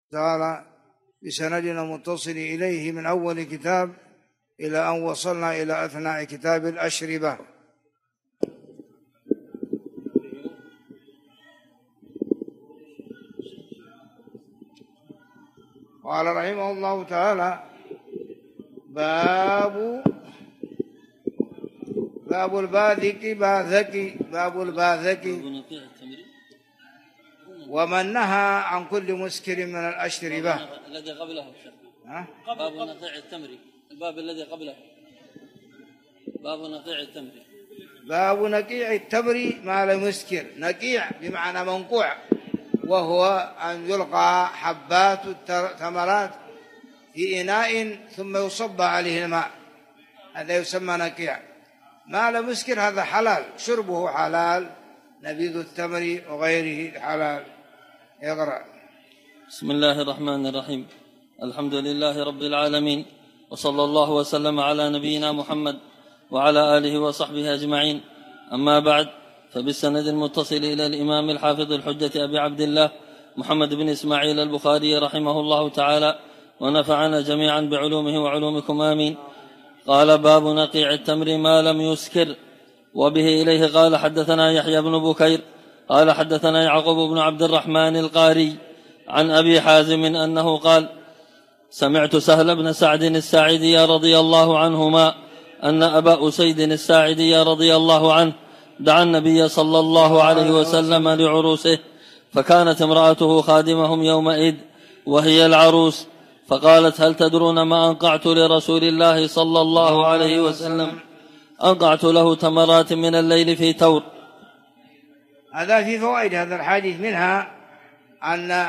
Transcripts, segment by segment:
تعالى بسندنا متصل إليه من أول كتاب إلى أن وصلنا إلى أثناء كتاب الأشربة. قال رحمه الله تعالى: باب الباذك ومن نهى عن كل مسكر من الأشربة. الذي قبله باب نقيع التمر. الباب الذي قبله باب نقيع التمر. باب نقيع التمر ما لم يسكر. نقيع بمعنى منقوع، وهو أن يلقى حبات التمرات في إناء ثم يصب عليه الماء، هذا يسمى نقيع. ما لم يسكر هذا حلال، شربه حلال، نبيذ التمر وغيره حلال. اقرأ. بسم الله الرحمن الرحيم. الحمد لله رب العالمين، وصلى الله وسلم على نبينا محمد وعلى آله وصحبه أجمعين. أما بعد، فبالسند المتصل إلى الإمام الحافظ الحجة أبي عبد الله محمد بن إسماعيل البخاري رحمه الله تعالى، ونفعنا جميعا بعلومه وعلومكم آمين. قال: باب نقيع التمر ما لم يسكر. وبه إليه قال: حدثنا يحيى بن بكير قال: حدثنا يعقوب بن عبد الرحمن القاري عن أبي حازم أنه قال: سمعت سهل بن سعد الساعدي رضي الله عنهما أن أبا أسيد الساعدي رضي الله عنه دعا النبي صلى الله عليه وسلم لعروسه، فكانت امرأته خادمهم يومئذ وهي العروس، فقالت: هل تدرون ما أنقعت لرسول الله صلى الله عليه وسلم؟ أنقعت له تمرات من الليل في تور. هذا في فوائد هذا الحديث، منها أن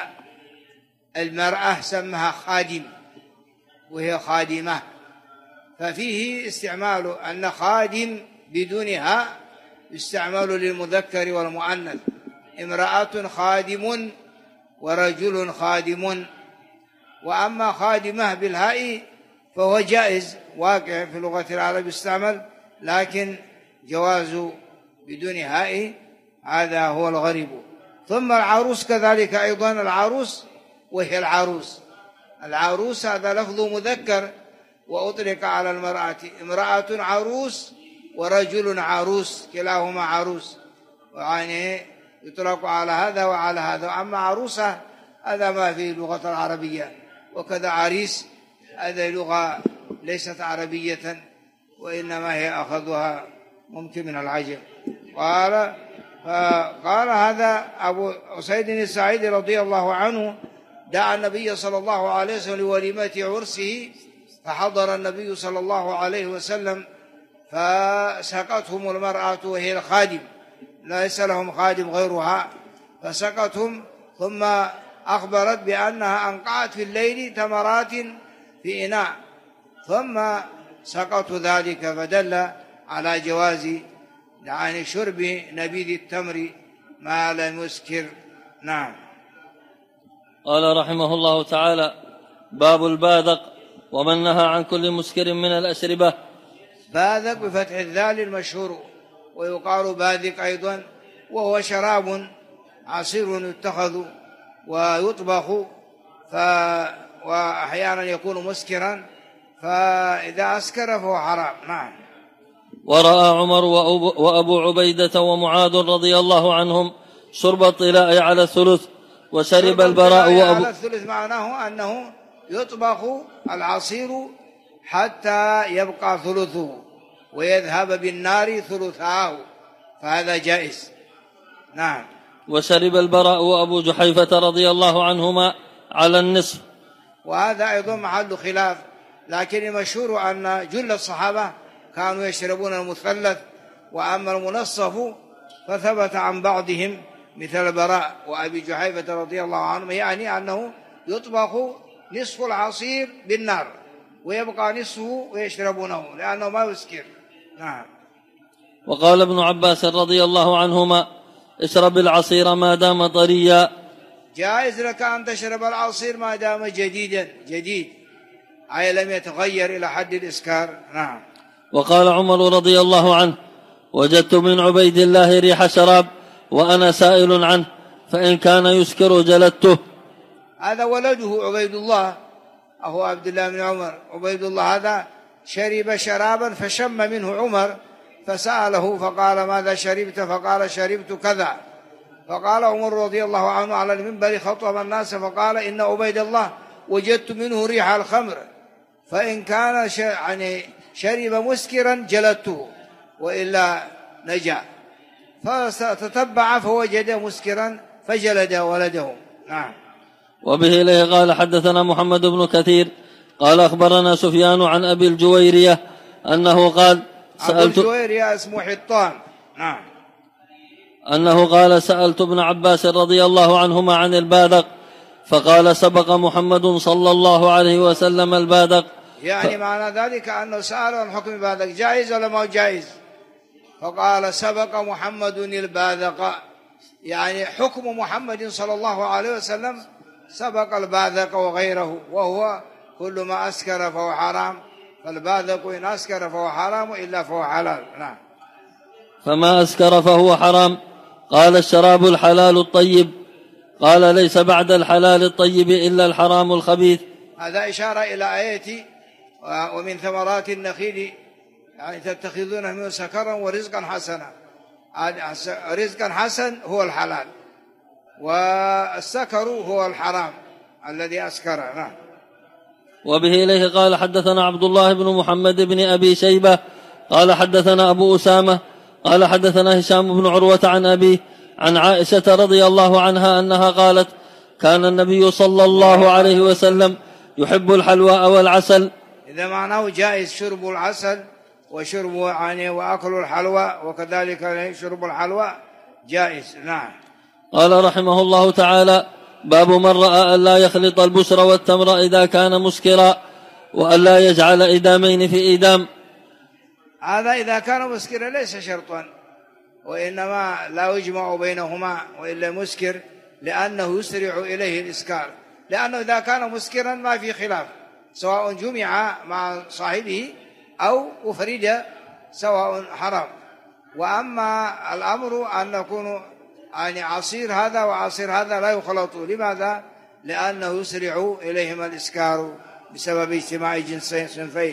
المرأة سمها خادم وهي خادمة، ففيه استعمال أن خادم بدونها يستعمل للمذكر والمؤنث. امرأة خادم ورجل خادم. وأما خادمة بالهاء فهو جائز واقع في لغة العرب يستعمل، لكن جواز بدون هاء هذا هو الغريب. ثم العروس كذلك أيضا، العروس وهي العروس. العروس هذا لفظ مذكر وأطلق على المرأة، امرأة عروس ورجل عروس، كلاهما عروس، يعني يطلق على هذا وعلى هذا. أما عروسة هذا ما في اللغة العربية، وكذا عريس هذا لغة ليست عربية، وإنما هي أخذها ممكن من العجم. قال هذا أبو أسيد الساعدي رضي الله عنه دعا النبي صلى الله عليه وسلم لوليمة عرسه، فحضر النبي صلى الله عليه وسلم فسقتهم المرأة وهي الخادم، ليس لهم خادم غيرها، فسقتهم، ثم أخبرت بأنها أنقعت في الليل تمرات في إناء، ثم سقط ذلك، فدل على جواز يعني شرب نبيذ التمر ما لم يسكر. نعم. قال رحمه الله تعالى: باب الباذق ومن نهى عن كل مسكر من الأشربة. باذق بفتح الذال المشهور، ويقال باذق أيضا، وهو شراب عصير يتخذ ويطبخ، وأحيانا يكون مسكرا، فإذا أسكر فهو حرام. نعم. ورأى عمر وأبو عبيدة ومعاذ رضي الله عنهم شرب الطلاء على الثلث، وشرب البراء وأبو على الثلث معناه أنه يطبخ العصير حتى يبقى ثلثه ويذهب بالنار ثلثاه، فهذا جائز. نعم. وشرب البراء وأبو جحيفة رضي الله عنهما على النصف، وهذا أيضا محل خلاف، لكن المشهور أن جل الصحابة كانوا يشربون المثلث، وأما المنصف فثبت عن بعضهم مثل البراء وأبي جحيفة رضي الله عنهم، يعني أنه يطبخ نصف العصير بالنار ويبقى نصفه ويشربونه لأنه ما يسكر. نعم. وقال ابن عباس رضي الله عنهما: اشرب العصير ما دام طريا. جائز لك أن تشرب العصير ما دام جديد، أي لم يتغير إلى حد الإسكار. نعم. وقال عمر رضي الله عنه: وجدت من عبيد الله ريح شراب وأنا سائل عنه، فإن كان يسكر جلدته. هذا ولده عبيد الله أخو عبد الله بن عمر. عبيد الله هذا شرب شرابا فشم منه عمر فسأله فقال ماذا شربت؟ فقال شربت كذا. فقال عمر رضي الله عنه على المنبر خطب الناس فقال إن عبيد الله وجدت منه ريح الخمر، فإن كان يعني شرب مسكرا جلدته وإلا نجا. فتتبع فوجد مسكرا فجلد ولده. نعم. وبه إليه قال حدثنا محمد بن كثير قال أخبرنا سفيان عن أبي الجويرية أنه قال أبو الجويرية اسمه حطان. نعم. أنه قال سألت ابن عباس رضي الله عنهما عن البادق فقال سبق محمد صلى الله عليه وسلم البادق. يعني معنى ذلك أنه سأل عن حكم البادق جائز ولا ما جائز؟ فقال سبق محمد البادق، يعني حكم محمد صلى الله عليه وسلم سبق البادق وغيره، وهو كل ما أسكر فهو حرام، فالبادق إن أسكر فهو حرام إلا فهو حلال. نعم. فما أسكر فهو حرام. قال الشراب الحلال الطيب. قال ليس بعد الحلال الطيب إلا الحرام الخبيث. هذا إشارة إلى آية ومن ثمرات النخيل يعني تتخذونه منه سكرا ورزقا حسنا. رزقا حسن هو الحلال، والسكر هو الحرام الذي أسكر. نعم. وبه إليه قال حدثنا عبد الله بن محمد بن أبي شيبة قال حدثنا أبو أسامة قال حدثنا هشام بن عروة عن أبيه عن عائشة رضي الله عنها أنها قالت كان النبي صلى الله عليه وسلم يحب الحلوى والعسل. إذا معناه جائز شرب العسل وشرب يعني وأكل الحلوى، وكذلك شرب الحلوى جائز. نعم. قال رحمه الله تعالى باب من رأى أن لا يخلط البسر والتمر إذا كان مسكرا وأن لا يجعل إدامين في إدام. هذا إذا كان مسكرا ليس شرطا، وإنما لا يجمع بينهما وإلا مسكر، لأنه يسرع إليه الإسكار، لأنه إذا كان مسكرا ما في خلاف، سواء جمع مع صاحبه أو أفرد سواء حرام. وأما الأمر أن يكون يعني عصير هذا وعصير هذا لا يخلط. لماذا؟ لأنه يسرع إليهما الإسكار بسبب اجتماع جنسين صنفين.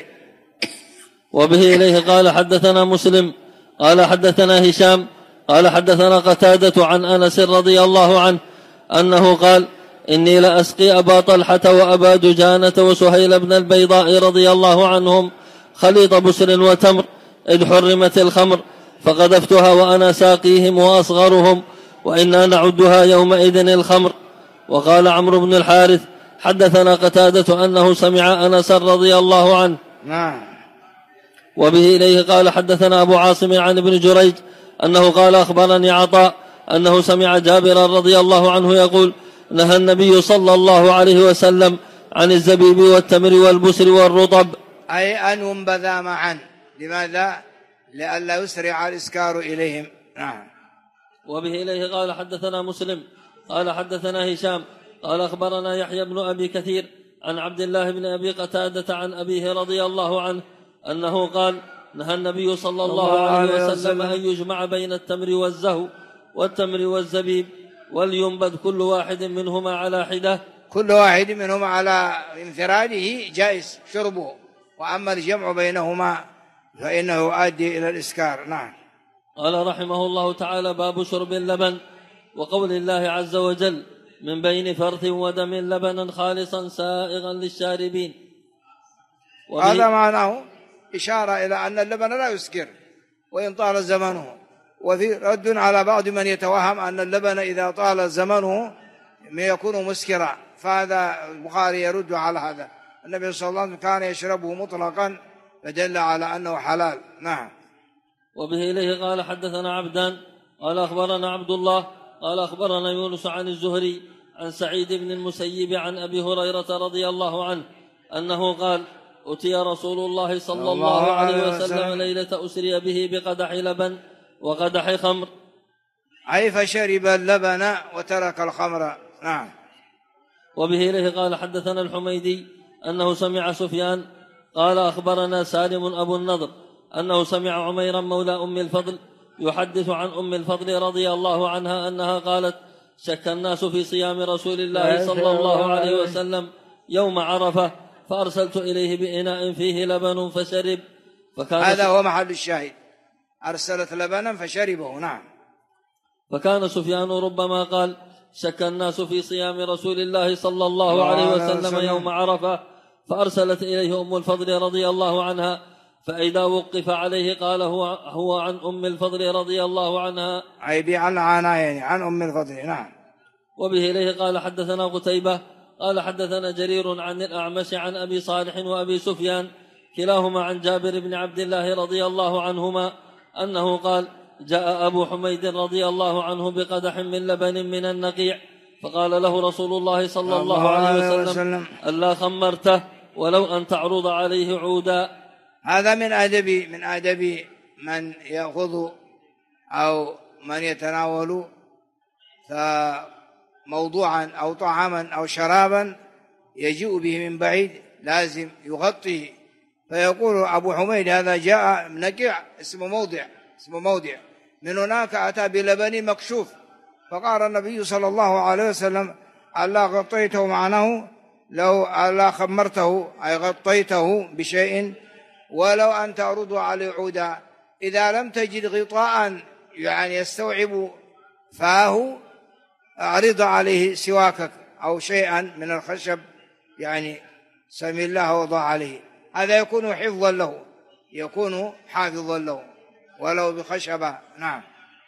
وبه إليه قال حدثنا مسلم قال حدثنا هشام قال حدثنا قتادة عن أنس رضي الله عنه أنه قال إني لأسقي أبا طلحة وأبا دجانة وسهيل بن البيضاء رضي الله عنهم خليط بسر وتمر إذ حرمت الخمر، فقذفتها وأنا ساقيهم وأصغرهم، وإنا نعدها يومئذ الخمر. وقال عمرو بن الحارث حدثنا قتادة أنه سمع أنس رضي الله عنه. وبه إليه قال حدثنا أبو عاصم عن ابن جريج أنه قال أخبرني عطاء أنه سمع جابر رضي الله عنه يقول نهى النبي صلى الله عليه وسلم عن الزبيب والتمر والبسر والرطب، أي أن ينبذا معا. لماذا؟ لئلا يسرع الإسكار إليهم. نعم. وبه إليه قال حدثنا مسلم قال حدثنا هشام قال أخبرنا يحيى بن أبي كثير عن عبد الله بن أبي قتادة عن أبيه رضي الله عنه أنه قال نهى النبي صلى الله عليه وسلم أن يجمع بين التمر والزهو والتمر والزبيب ولينبذ كل واحد منهما على حدة. كل واحد منهما على انفراده جائز شربه، وأما الجمع بينهما فإنه يؤدي إلى الإسكار. نعم. قال رحمه الله تعالى باب شرب اللبن وقول الله عز وجل من بين فرث ودم لبنا خالصا سائغا للشاربين. هذا معناه إشارة إلى أن اللبن لا يسكر وإن طال زمنه، وفي رد على بعض من يتوهم أن اللبن إذا طال زمنه يكون مسكرا، فهذا البخاري يرد على هذا. النبي صلى الله عليه وسلم كان يشربه مطلقا فدل على أنه حلال. نعم. وبه إليه قال حدثنا عبدان قال أخبرنا عبد الله قال أخبرنا يونس عن الزهري عن سعيد بن المسيب عن أبي هريرة رضي الله عنه أنه قال أتي رسول الله صلى الله عليه وسلم ليلة أسري به بقدح لبن وقدح خمر، أي فشرب اللبن وترك الخمر. نعم. وبه إليه قال حدثنا الحميدي أنه سمع سفيان قال أخبرنا سالم أبو النضر أنه سمع عميرا مولى أم الفضل يحدث عن أم الفضل رضي الله عنها أنها قالت شك الناس في صيام رسول الله صلى الله عليه وسلم يوم عرفة فأرسلت إليه بإناء فيه لبن فشرب. هذا هو محل الشاهد، أرسلت لبنا فشربه. نعم. فكان سفيان ربما قال شك الناس في صيام رسول الله صلى الله عليه وسلم يوم عرفة فأرسلت إليه أم الفضل رضي الله عنها، فإذا وقف عليه قال هو عن أم الفضل رضي الله عنها، أي عن أم الفضل. نعم. وبه إليه قال حدثنا قتيبة قال حدثنا جرير عن الأعمش عن أبي صالح وأبي سفيان كلاهما عن جابر بن عبد الله رضي الله عنهما أنه قال جاء أبو حميد رضي الله عنه بقدح من لبن من النقيع فقال له رسول الله صلى الله عليه وسلم ألا خمرته ولو أن تعرض عليه عودا. هذا من أدب من يأخذ أو من يتناول موضوعا أو طعاما أو شرابا يجيء به من بعيد لازم يغطيه، فيقول أبو حميد هذا جاء نقيع اسمه موضع من هناك أتى بلبن مكشوف، فقال النبي صلى الله عليه وسلم ألا غطيته معناه لو ألا خمرته أي غطيته بشيء ولو أن تعرض عليه عودا، إذا لم تجد غطاء يعني يستوعب فاه أعرض عليه سواكك أو شيئا من الخشب يعني سمي الله وضع عليه، هذا يكون حافظا له ولو بخشبة. نعم.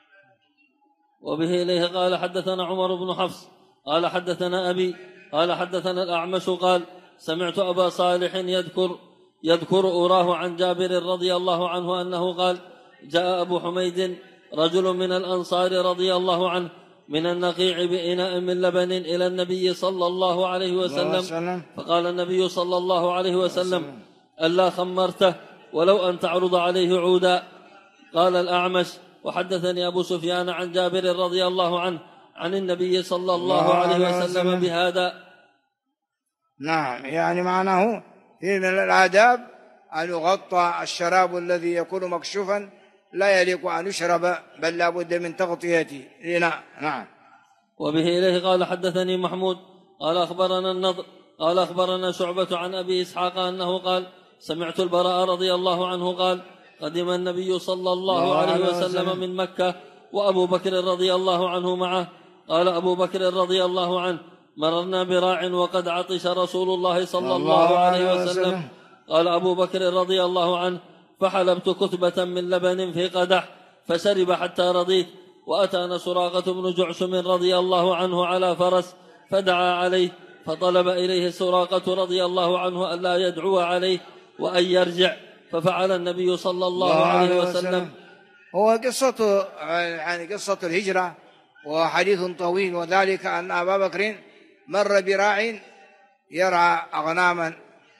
وبه إليه قال حدثنا عمر بن حفص قال حدثنا أبي قال حدثنا الأعمش قال سمعت أبا صالح يذكر أراه عن جابر رضي الله عنه أنه قال جاء أبو حميد رجل من الأنصار رضي الله عنه من النقيع بإناء من لبن إلى النبي صلى الله عليه وسلم فقال النبي صلى الله عليه وسلم ألا خمرته ولو أن تعرض عليه عودا. قال الأعمش وحدثني أبو سفيان عن جابر رضي الله عنه عن النبي صلى الله عليه وسلم بهذا. نعم، يعني معناه في من الآداب أن يغطى الشراب الذي يكون مكشوفا، لا يليق أن يشرب بل لا بد من تغطيته. نعم. وبه إليه قال حدثني محمود قال أخبرنا النضر قال أخبرنا شعبة عن أبي إسحاق أنه قال سمعت البراء رضي الله عنه قال قدم النبي صلى الله عليه وسلم من مكة وأبو بكر رضي الله عنه معه. قال أبو بكر رضي الله عنه مررنا براع وقد عطش رسول الله صلى الله عليه وسلم. قال أبو بكر رضي الله عنه فحلبت كثبة من لبن في قدح فشرب حتى رضيت، وأتانا سراقة بن جعشم رضي الله عنه على فرس فدعا عليه فطلب إليه سراقة رضي الله عنه ألا يدعو عليه وأن يرجع، ففعل النبي صلى الله عليه وسلم. هو قصة الهجرة وحديث طويل، وذلك أن أبا بكر مر براع يرعى أغناما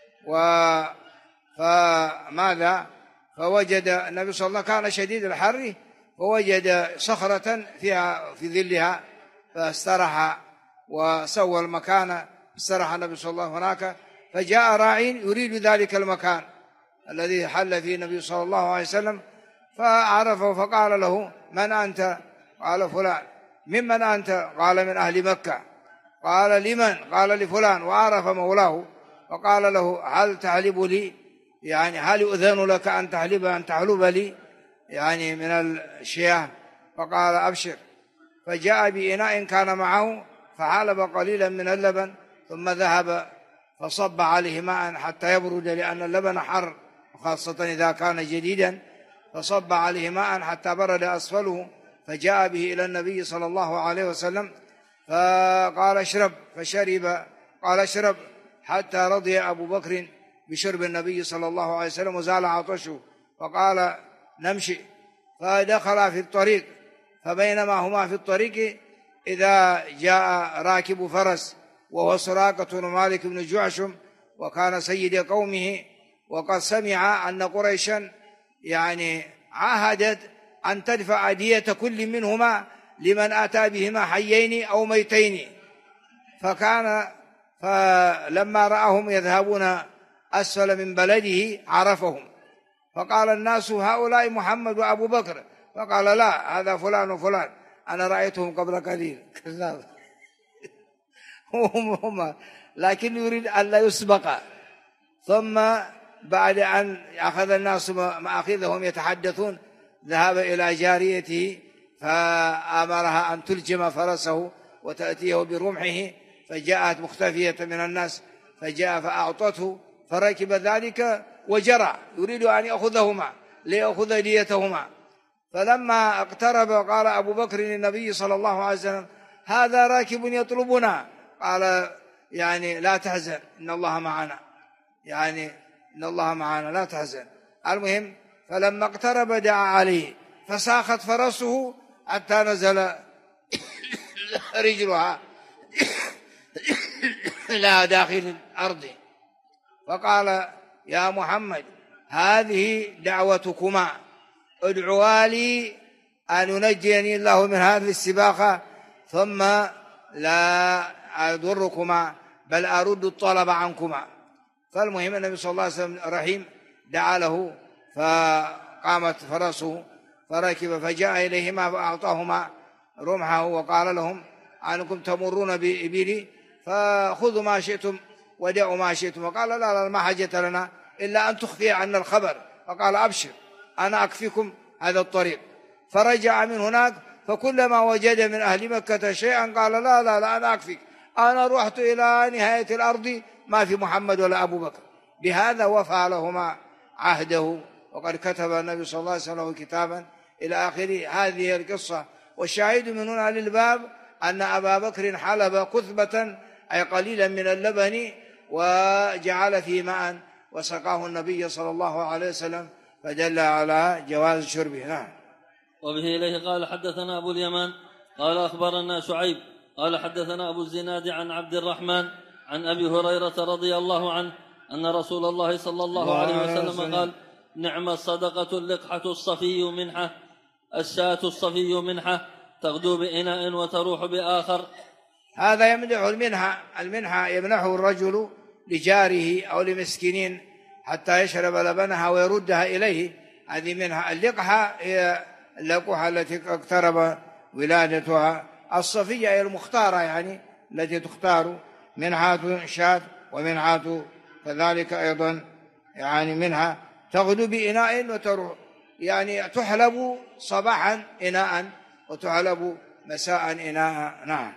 فماذا فوجد النبي صلى الله عليه وسلم كان شديد الحر فوجد صخرة فيها في ظلها فاسترح وسوى المكان، استرح النبي صلى الله عليه وسلم هناك، فجاء راع يريد ذلك المكان الذي حل فيه النبي صلى الله عليه وسلم فعرفه فقال له من أنت؟ قال فلان. ممن أنت؟ قال من أهل مكة. قال لمن؟ قال لفلان، وعرف مولاه فقال له هل تحلب لي؟ يعني هل يؤذن لك أن تحلب لي يعني من الشياه؟ فقال أبشر. فجاء بإناء كان معه فحلب قليلا من اللبن ثم ذهب فصب عليه ماء حتى يبرد لأن اللبن حر خاصة إذا كان جديدا، فصب عليه ماء حتى برد أسفله فجاء به إلى النبي صلى الله عليه وسلم فقال اشرب، فشرب. قال اشرب حتى رضي أبو بكر بشرب النبي صلى الله عليه وسلم وزال عطشه، فقال نمشي. فدخل في الطريق، فبينما هما في الطريق إذا جاء راكب فرس وهو سراقة بن مالك بن جعشم وكان سيد قومه، وقد سمع أن قريشا يعني عاهدت أن تدفع دية كل منهما لمن أتى بهما حيين أو ميتين، فلما رأهم يذهبون أسفل من بلده عرفهم، فقال الناس هؤلاء محمد وأبو بكر، فقال لا، هذا فلان وفلان. أنا رأيتهم قبل قليل. كذاب. هم لكن يريد أن لا يسبق. ثم بعد أن أخذ الناس مأخذهم يتحدثون ذهب إلى جاريته فأمرها أن تلجم فرسه وتأتيه برمحه، فجاءت مختفية من الناس، فجاء فأعطته فركب ذلك وجرى يريد أن يأخذهما ليأخذ ديتهما. فلما اقترب قال أبو بكر للنبي صلى الله عليه وسلم: هذا راكب يطلبنا. قال: يعني لا تحزن، إن الله معنا، يعني إن الله معنا لا تحزن. المهم فلما اقترب دعا عليه فساخت فرسه حتى نزل رجلها إلى داخل الأرض، فقال: يا محمد هذه دعوتكما، ادعوا لي أن ينجيني الله من هذه السباقة ثم لا أضركما بل أرد الطلب عنكما. فالمهم النبي صلى الله عليه وسلم رحيم دعا له، فقامت فرسه فركب فجاء إليهما فأعطاهما رمحه وقال لهم: أنكم تمرون بإبلي فخذوا ما شئتم ودعوا ما شئتم. وقال: لا ما حاجة لنا إلا أن تخفي عنا الخبر. فقال: أبشر أنا أكفيكم هذا الطريق. فرجع من هناك فكلما وجد من أهل مكة شيئا قال: لا أنا أكفيك، أنا رحت إلى نهاية الأرض ما في محمد ولا أبو بكر. بهذا وفى لهما عهده، وقد كتب النبي صلى الله عليه وسلم كتابا إلى آخر هذه القصة. والشاهد من هنا للباب أن أبا بكر حلب كثبة أي قليلا من اللبن وجعل فيه ماء وسقاه النبي صلى الله عليه وسلم، فدل على جواز شربه. نعم. وبه إليه قال: حدثنا أبو اليمان قال أخبرنا شعيب قال حدثنا أبو الزناد عن عبد الرحمن عن أبي هريرة رضي الله عنه أن رسول الله صلى الله عليه وسلم قال: نعم الصدقة اللقحة الصفي منحة، الشاة الصفي منحة، تغدو بإناء وتروح بآخر. هذا يمنح المنحة يمنحه الرجل لجاره أو لمسكين حتى يشرب لبنها ويردها إليه، هذه منحة. اللقحة هي اللقحة التي اقترب ولادتها، الصفية هي المختارة يعني التي تختار، منحة شاة ومنحة كذلك أيضا يعني منها تغدو بإناء وتروح، يعني تحلب صباحا إناء وتحلب مساء إناء. نعم.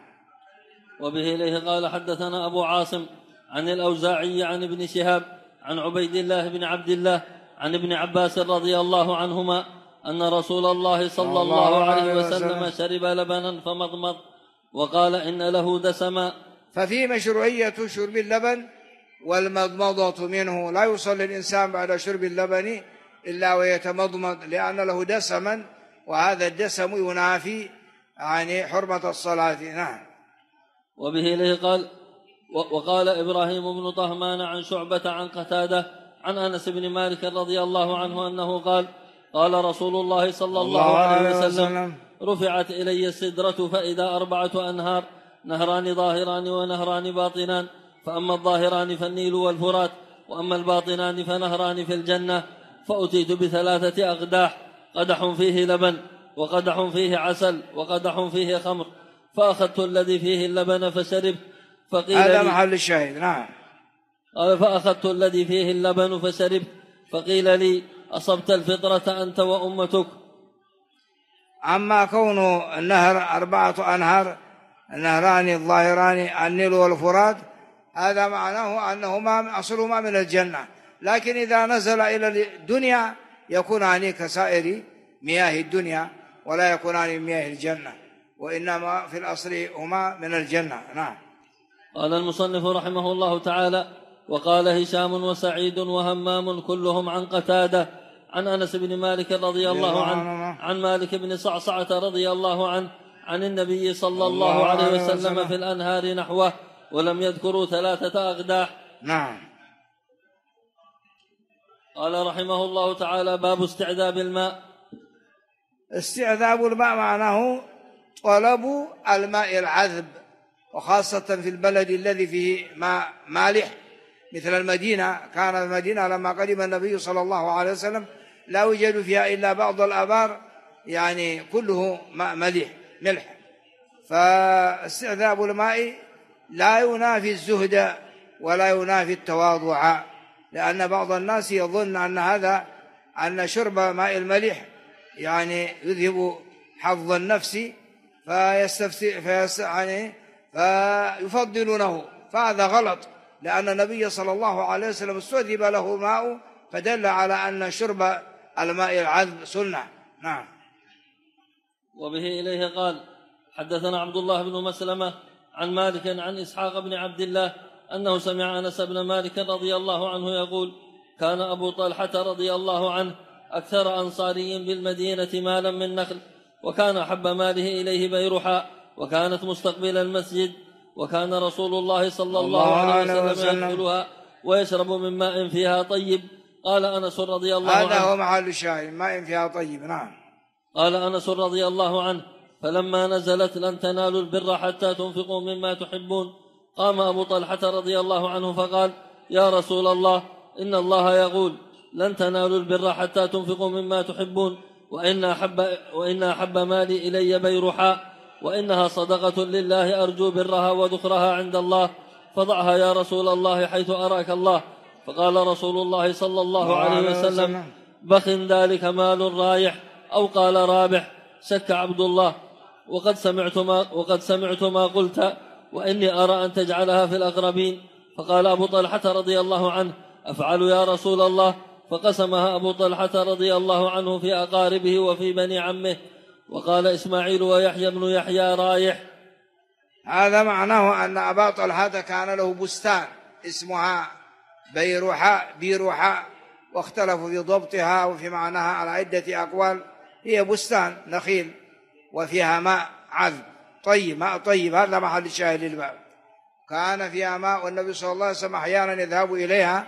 وبه إليه قال: حدثنا أبو عاصم عن الأوزاعي عن ابن شهاب عن عبيد الله بن عبد الله عن ابن عباس رضي الله عنهما أن رسول الله صلى الله عليه وسلم شرب لبنا فمضمض وقال: إن له دسما. ففي مشروعية شرب اللبن والمضمضة منه، لا يصلي الإنسان بعد شرب اللبن إلا ويتمضمض لأن له دسما، وهذا الدسم ينافي يعني حرمة الصلاة. نعم. وبه إليه قال: وقال إبراهيم بن طهمان عن شعبة عن قتادة عن أنس بن مالك رضي الله عنه أنه قال: قال رسول الله صلى الله عليه وسلم: رفعت إلي السدرة فإذا 4 أنهار، نهران ظاهران ونهران باطنان، فأما الظاهران فالنيل والفرات، وأما الباطنان فنهران في الجنة. فأتيت ب3 أقداح، قدح فيه لبن وقدح فيه عسل وقدح فيه خمر، فأخذت الذي فيه اللبن فشربت، فقيل هذا محل الشاهد. نعم. قال: فأخذت الذي فيه اللبن فشربت، فقيل لي: أصبت الفطرة أنت وأمتك. أما كون النهر 4 أنهار، النهران الظاهران النيل والفرات، هذا معناه أنهما أصلهما من الجنة، لكن إذا نزل إلى الدنيا يكونان كسائر مياه الدنيا ولا يكونان من مياه الجنة، وإنما في الأصل هما من الجنة. نعم. قال المصنف رحمه الله تعالى: وقال هشام وسعيد وهمام كلهم عن قتادة عن أنس بن مالك رضي الله عنه عن مالك بن صعصعة رضي الله عنه عن النبي صلى الله عليه وسلم في الأنهار نحوه، ولم يذكروا 3 أقداح. نعم. قال رحمه الله تعالى: باب استعذاب الماء. استعذاب الماء معناه طلب الماء العذب، وخاصة في البلد الذي فيه ماء مالح مثل المدينة. كان المدينة لما قدم النبي صلى الله عليه وسلم لا يوجد فيها إلا بعض الآبار يعني كله ماء مليح، ملح. فاستعذاب الماء لا ينافي الزهد ولا ينافي التواضع، لأن بعض الناس يظن أن شرب ماء الملح يعني يذهب حظ النفس فيفضلونه، فهذا غلط، لأن النبي صلى الله عليه وسلم استوجب له ماء فدل على أن شرب الماء العذب سنة. نعم. وبه إليه قال: حدثنا عبد الله بن مسلمة عن مالك عن إسحاق بن عبد الله أنه سمع أنس بن مالك رضي الله عنه يقول: كان أبو طلحة رضي الله عنه أكثر أنصاري بالمدينة مالا من نخل، وكان أحب ماله إليه بيرحاء، وكانت مستقبل المسجد، وكان رسول الله صلى الله عليه وسلم يدخلها ويشرب من ماء فيها طيب. قال أنس رضي الله عنه: هذا هو محل الشاهد، ماء فيها طيب. نعم. قال أنس رضي الله عنه: فلما نزلت لن تنالوا البر حتى تنفقوا مما تحبون، قام أبو طلحة رضي الله عنه فقال: يا رسول الله، إن الله يقول: لن تنالوا البر حتى تنفقوا مما تحبون، وإن أحب مالي إلي بيرحاء، وإنها صدقة لله أرجو برها وذخرها عند الله، فضعها يا رسول الله حيث أراك الله. فقال رسول الله صلى الله عليه وسلم: بخ ذلك مال رايح، أو قال رابح. شك عبد الله: وقد سمعت ما قلت، وإني أرى أن تجعلها في الأقربين. فقال أبو طلحة رضي الله عنه: أفعل يا رسول الله. فقسمها أبو طلحة رضي الله عنه في أقاربه وفي بني عمه. وقال إسماعيل ويحيى بن يحيى رايح. هذا معناه أن أبا طلحة كان له بستان اسمها بيرحاء، واختلفوا في ضبطها وفي معناها على عدة أقوال. هي بستان نخيل وفيها ماء عذب طيب، ماء طيب، هذا محل الشاهد للباب. كان فيها ماء، والنبي صلى الله عليه وسلم أحيانا يذهب إليها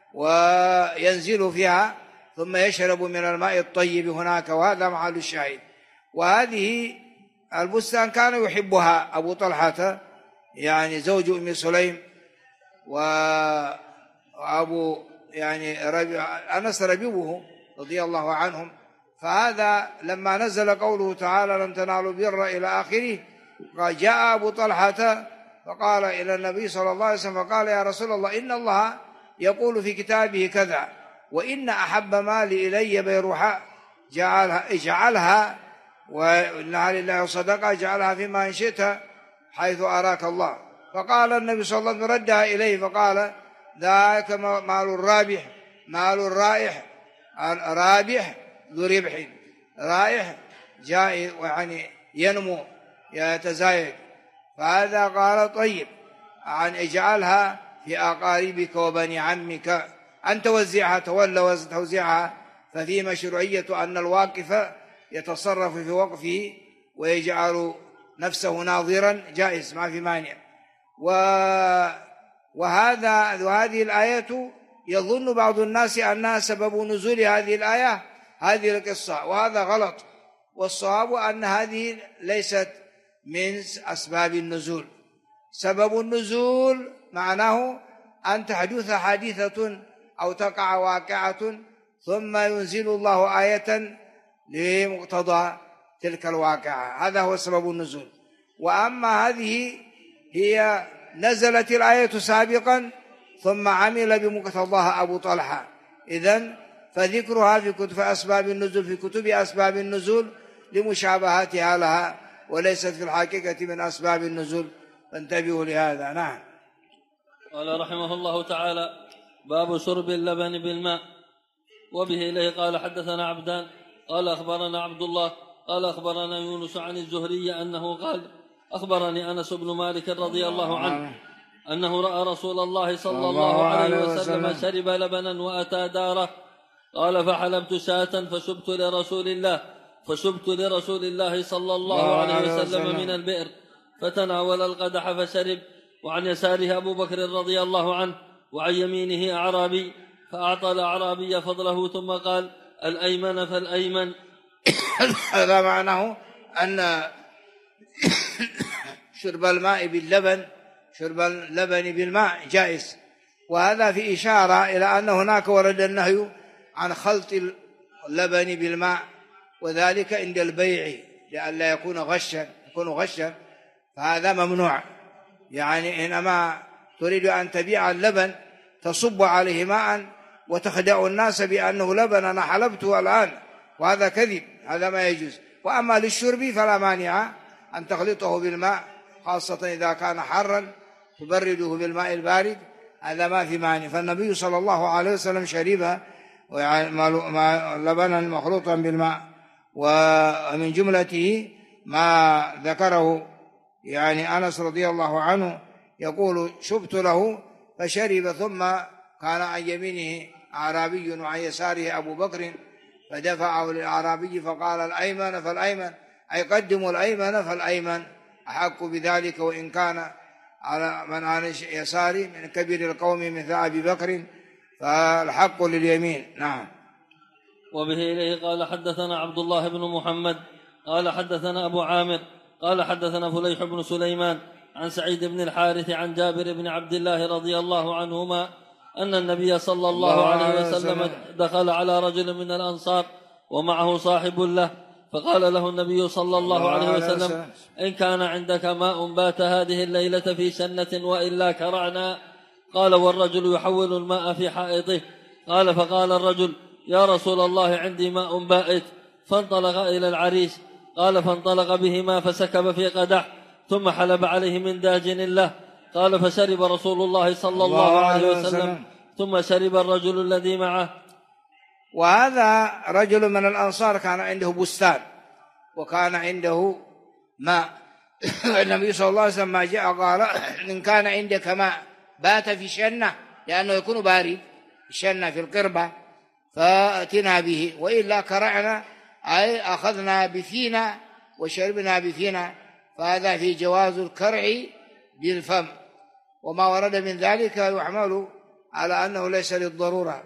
وينزل فيها ثم يشرب من الماء الطيب هناك، وهذا محل الشاهد. وهذه البستان كان يحبها أبو طلحة، يعني زوج أم سليم، وأبو أنس ربيبه رضي الله عنهم. فهذا لما نزل قوله تعالى: لن تنالوا البر إلى آخره، جاء أبو طلحة فقال إلى النبي صلى الله عليه وسلم فقال: يا رسول الله، إن الله يقول في كتابه كذا، وإن أحب مالي إلي بيرحاء، اجعلها، وإنها لله صدقة، اجعلها فيما إن شئت حيث أراك الله. فقال النبي صلى الله عليه وسلم ردها إليه فقال: ذاك مال الرابح، مال الرائح، رابح ذو ربح، رائح جاء يعني ينمو يتزايد. فهذا قال: طيب، عن اجعلها في أقاربك وبني عمك، أن توزعها، تولى توزيعها. ففي مشروعية أن الواقف يتصرف في وقفه ويجعل نفسه ناظرا، جائز ما في مانع. وهذه الآية يظن بعض الناس أنها سبب نزول هذه الآية، هذه القصة، وهذا غلط. والصواب أن هذه ليست من أسباب النزول. سبب النزول معناه أن تحدث حادثة أو تقع واقعة ثم ينزل الله آية لمقتضى تلك الواقعة، هذا هو سبب النزول. وأما هذه هي نزلت الآية سابقا ثم عمل بمقتضاها أبو طلحة، إذن فذكرها في كتب أسباب النزول، في كتب أسباب النزول لمشابهتها لها، وليست في الحقيقة من أسباب النزول، فانتبهوا لهذا. نعم. قال رحمه الله تعالى: باب شرب اللبن بالماء. وبه إليه قال: حدثنا عبدان قال أخبرنا عبد الله قال أخبرنا يونس عن الزهري أنه قال: أخبرني أنس بن مالك رضي الله عنه أنه رأى رسول الله صلى الله عليه وسلم شرب لبنا وأتى داره. قال: فحلبت شاة فشبت لرسول الله صلى الله عليه وسلم من البئر، فتناول القدح فشرب، وعن يساره أبو بكر رضي الله عنه، وعن يمينه أعرابي، فأعطى الأعرابي فضله ثم قال: الأيمن فالأيمن. هذا معناه أن شرب الماء باللبن، شرب اللبن بالماء جائز. وهذا في إشارة إلى أن هناك ورد النهي عن خلط اللبن بالماء، وذلك عند البيع لئلا يكون غشا، يكون غشا فهذا ممنوع. يعني إنما تريد أن تبيع اللبن تصب عليه ماء وتخدع الناس بأنه لبن أنا حلبته الآن، وهذا كذب، هذا ما يجوز. وأما للشرب فلا مانع أن تخلطه بالماء، خاصة إذا كان حرا تبرده بالماء البارد، هذا ما في مانع. فالنبي صلى الله عليه وسلم شرب لبنا مخلوطا بالماء. ومن جملته ما ذكره يعني أنس رضي الله عنه يقول شبت له فشرب، ثم كان عن يمينه أعرابي وعن يساره أبو بكر فدفعه للأعرابي فقال الأيمن فالأيمن، أي قدموا الأيمن فالأيمن أحق بذلك، وإن كان على من عن يساره من كبير القوم مثل أبي بكر فالحق لليمين. نعم. وبه إليه قال حدثنا عبد الله بن محمد قال حدثنا أبو عامر قال حدثنا فليح بن سليمان عن سعيد بن الحارث عن جابر بن عبد الله رضي الله عنهما أن النبي صلى الله عليه وسلم دخل على رجل من الأنصار ومعه صاحب له، فقال له النبي صلى الله عليه وسلم إن كان عندك ماء بات هذه الليلة في سنة وإلا كرعنا. قال والرجل يحول الماء في حائطه. قال فقال الرجل يا رسول الله عندي ماء بائت، فانطلق إلى العريش. قال فانطلق بهما فسكب في قدح ثم حلب عليه من داجن له. قال فشرب رسول الله صلى الله عليه وسلم ثم شرب الرجل الذي معه. وهذا رجل من الأنصار كان عنده بستان وكان عنده ماء. النبي صلى الله عليه وسلم ما جاء قال إن كان عندك ماء بات في شنة، لأنه يكون بارد، شنة في القربة، فأتنا به، وإلا كرعنا أي أخذنا بفينا وشربنا بفينا، فهذا في جواز الكرع بالفم. وما ورد من ذلك يحمل على أنه ليس للضرورة.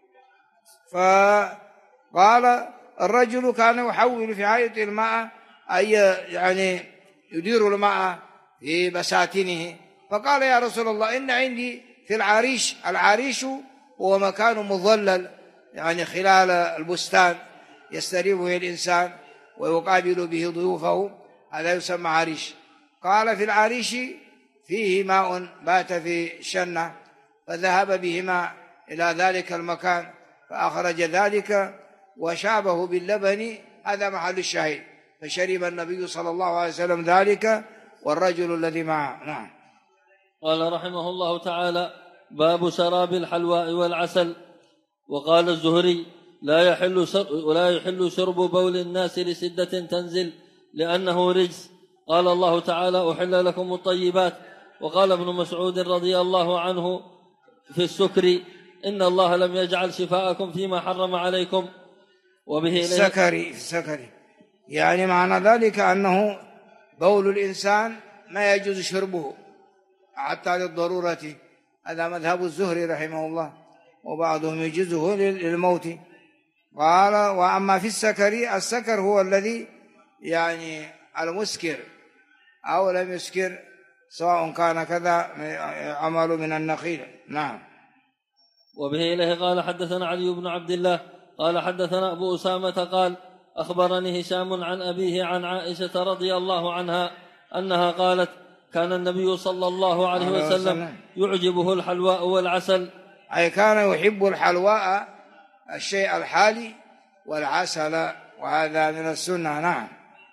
فقال الرجل كان يحول في حائط الماء، أي يعني يدير الماء في بساتينه. فقال يا رسول الله إن عندي في العريش، العريش هو مكان مظلل يعني خلال البستان يستريحه الإنسان ويقابل به ضيوفه، هذا يسمى عريش. قال في العريش فيه ماء بات في شنة، فذهب بهما إلى ذلك المكان فأخرج ذلك وشابه باللبن، هذا محل الشاهد. فشرب النبي صلى الله عليه وسلم ذلك والرجل الذي معه. نعم. قال رحمه الله تعالى باب شراب الحلواء والعسل. وقال الزهري لا يحل شرب بول الناس لسدة تنزل لأنه رجس. قال الله تعالى أحل لكم الطيبات. وقال ابن مسعود رضي الله عنه في السكر إن الله لم يجعل شفاءكم فيما حرم عليكم. وبه السكري يعني معنى ذلك أنه بول الإنسان ما يجوز شربه حتى للضرورة، هذا مذهب الزهري رحمه الله، وبعضهم يجوزه للموت. قال وأما في السكر هو الذي يعني المسكر أو لم يسكر، سواء كان كذا عمل من النخيل. نعم. وبه إليه قال حدثنا علي بن عبد الله قال حدثنا أبو أسامة قال أخبرني هشام عن أبيه عن عائشة رضي الله عنها أنها قالت كان النبي صلى الله عليه وسلم يعجبه الحلواء والعسل، أي كان يحب الحلواء الشيء الحالي والعسل، وهذا من السنة. نعم.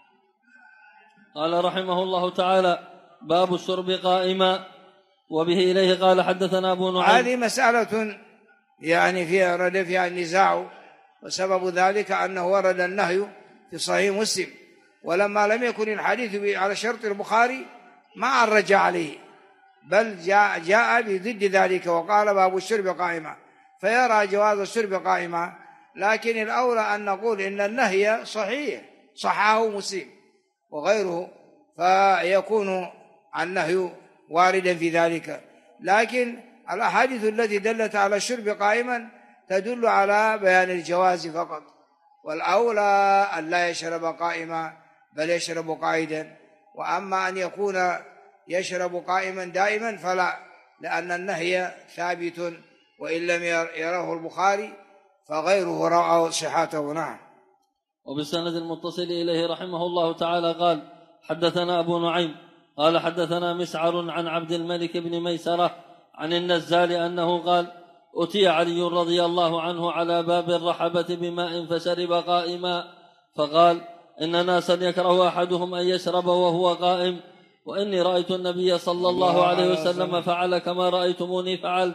قال رحمه الله تعالى باب الشرب قائما. وبه إليه قال حدثنا أبو نعيم. هذه مسألة يعني فيها رد فيها النزاع، وسبب ذلك أنه ورد النهي في صحيح مسلم، ولما لم يكن الحديث على شرط البخاري ما عرج عليه، بل جاء بضد ذلك وقال باب الشرب قائما، فيرى جواز الشرب قائما. لكن الأولى أن نقول إن النهي صحيح صححه مسلم وغيره، فيكون النهي واردا في ذلك. لكن الأحاديث التي دلت على الشرب قائما تدل على بيان الجواز فقط، والأولى أن لا يشرب قائما بل يشرب قائدا. وأما أن يكون يشرب قائما دائما فلا، لأن النهي ثابت، وإن لم يره البخاري فغيره رأى صحته. نعم. وبالسند المتصل إليه رحمه الله تعالى قال حدثنا أبو نعيم قال حدثنا مسعر عن عبد الملك بن ميسرة عن النزال أنه قال أتي علي رضي الله عنه على باب الرحبة بماء فشرب قائما، فقال إن ناسا يكره أحدهم أن يشرب وهو قائم، وإني رأيت النبي صلى الله عليه وسلم فعل كما رأيتموني فعلت.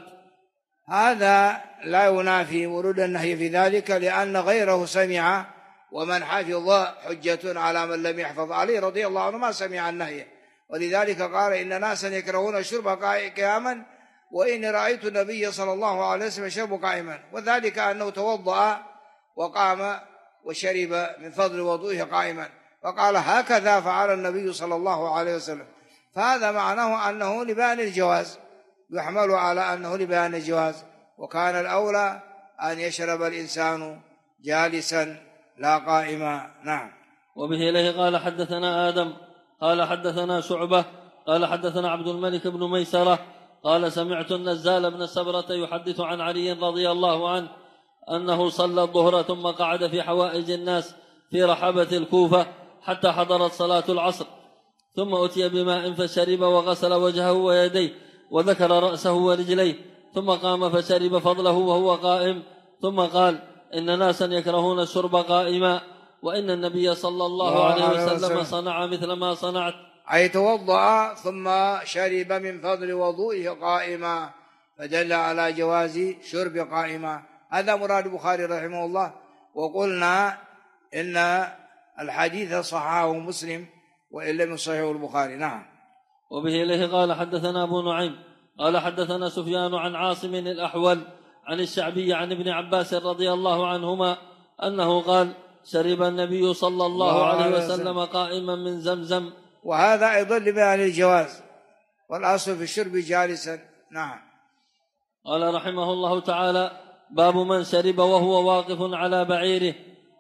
هذا لا ينافي ورود النهي في ذلك، لأن غيره سمع، ومن حفظ حجة على من لم يحفظ. علي رضي الله عنه ما سمع النهي، ولذلك قال إن ناسا يكرهون الشرب قياما وإني رأيت النبي صلى الله عليه وسلم يشرب قائما، وذلك أنه توضأ وقام وشرب من فضل وضوئه قائما، فقال هكذا فعل النبي صلى الله عليه وسلم. فهذا معناه أنه لبيان الجواز، يحمل على أنه لبيان الجواز، وكان الأولى أن يشرب الإنسان جالسا لا قائما. نعم. وبه إليه قال حدثنا آدم قال حدثنا شعبة قال حدثنا عبد الملك بن ميسرة قال سمعت النزال بن سبرة يحدث عن علي رضي الله عنه أنه صلى الظهر ثم قعد في حوائج الناس في رحبة الكوفة حتى حضرت صلاة العصر، ثم أتي بماء فشرب وغسل وجهه ويديه وذكر رأسه ورجليه، ثم قام فشرب فضله وهو قائم، ثم قال إن ناسا يكرهون الشرب قائما، وإن النبي صلى الله عليه وسلم صنع مثل ما صنعت، أي توضأ ثم شرب من فضل وضوئه قائما، فدل على جواز شرب قائما. هذا مراد البخاري رحمه الله. وقلنا إن الحديث صححه مسلم وإن لم يصححه البخاري. نعم. وبه إليه قال حدثنا أبو نعيم قال حدثنا سفيان عن عاصم الأحول عن الشعبي عن ابن عباس رضي الله عنهما أنه قال شرب النبي صلى الله عليه وسلم قائما من زمزم. وهذا أيضا لبيان الجواز، والأصل في الشرب جالسا. نعم. قال رحمه الله تعالى باب من شرب وهو واقف على بعيره.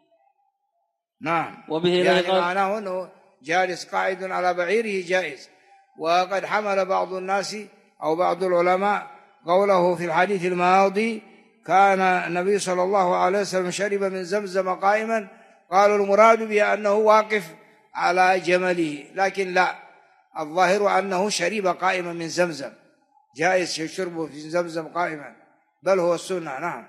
نعم. وبه يعني معناه أنه جالس قاعد على بعيره جائز. وقد حمل بعض الناس أو بعض العلماء قوله في الحديث الماضي كان النبي صلى الله عليه وسلم شرب من زمزم قائما، قالوا المراد به أنه واقف على جمله، لكن لا، الظاهر أنه شرب قائما من زمزم، جائز شربه في زمزم قائما، بل هو السنة. نعم.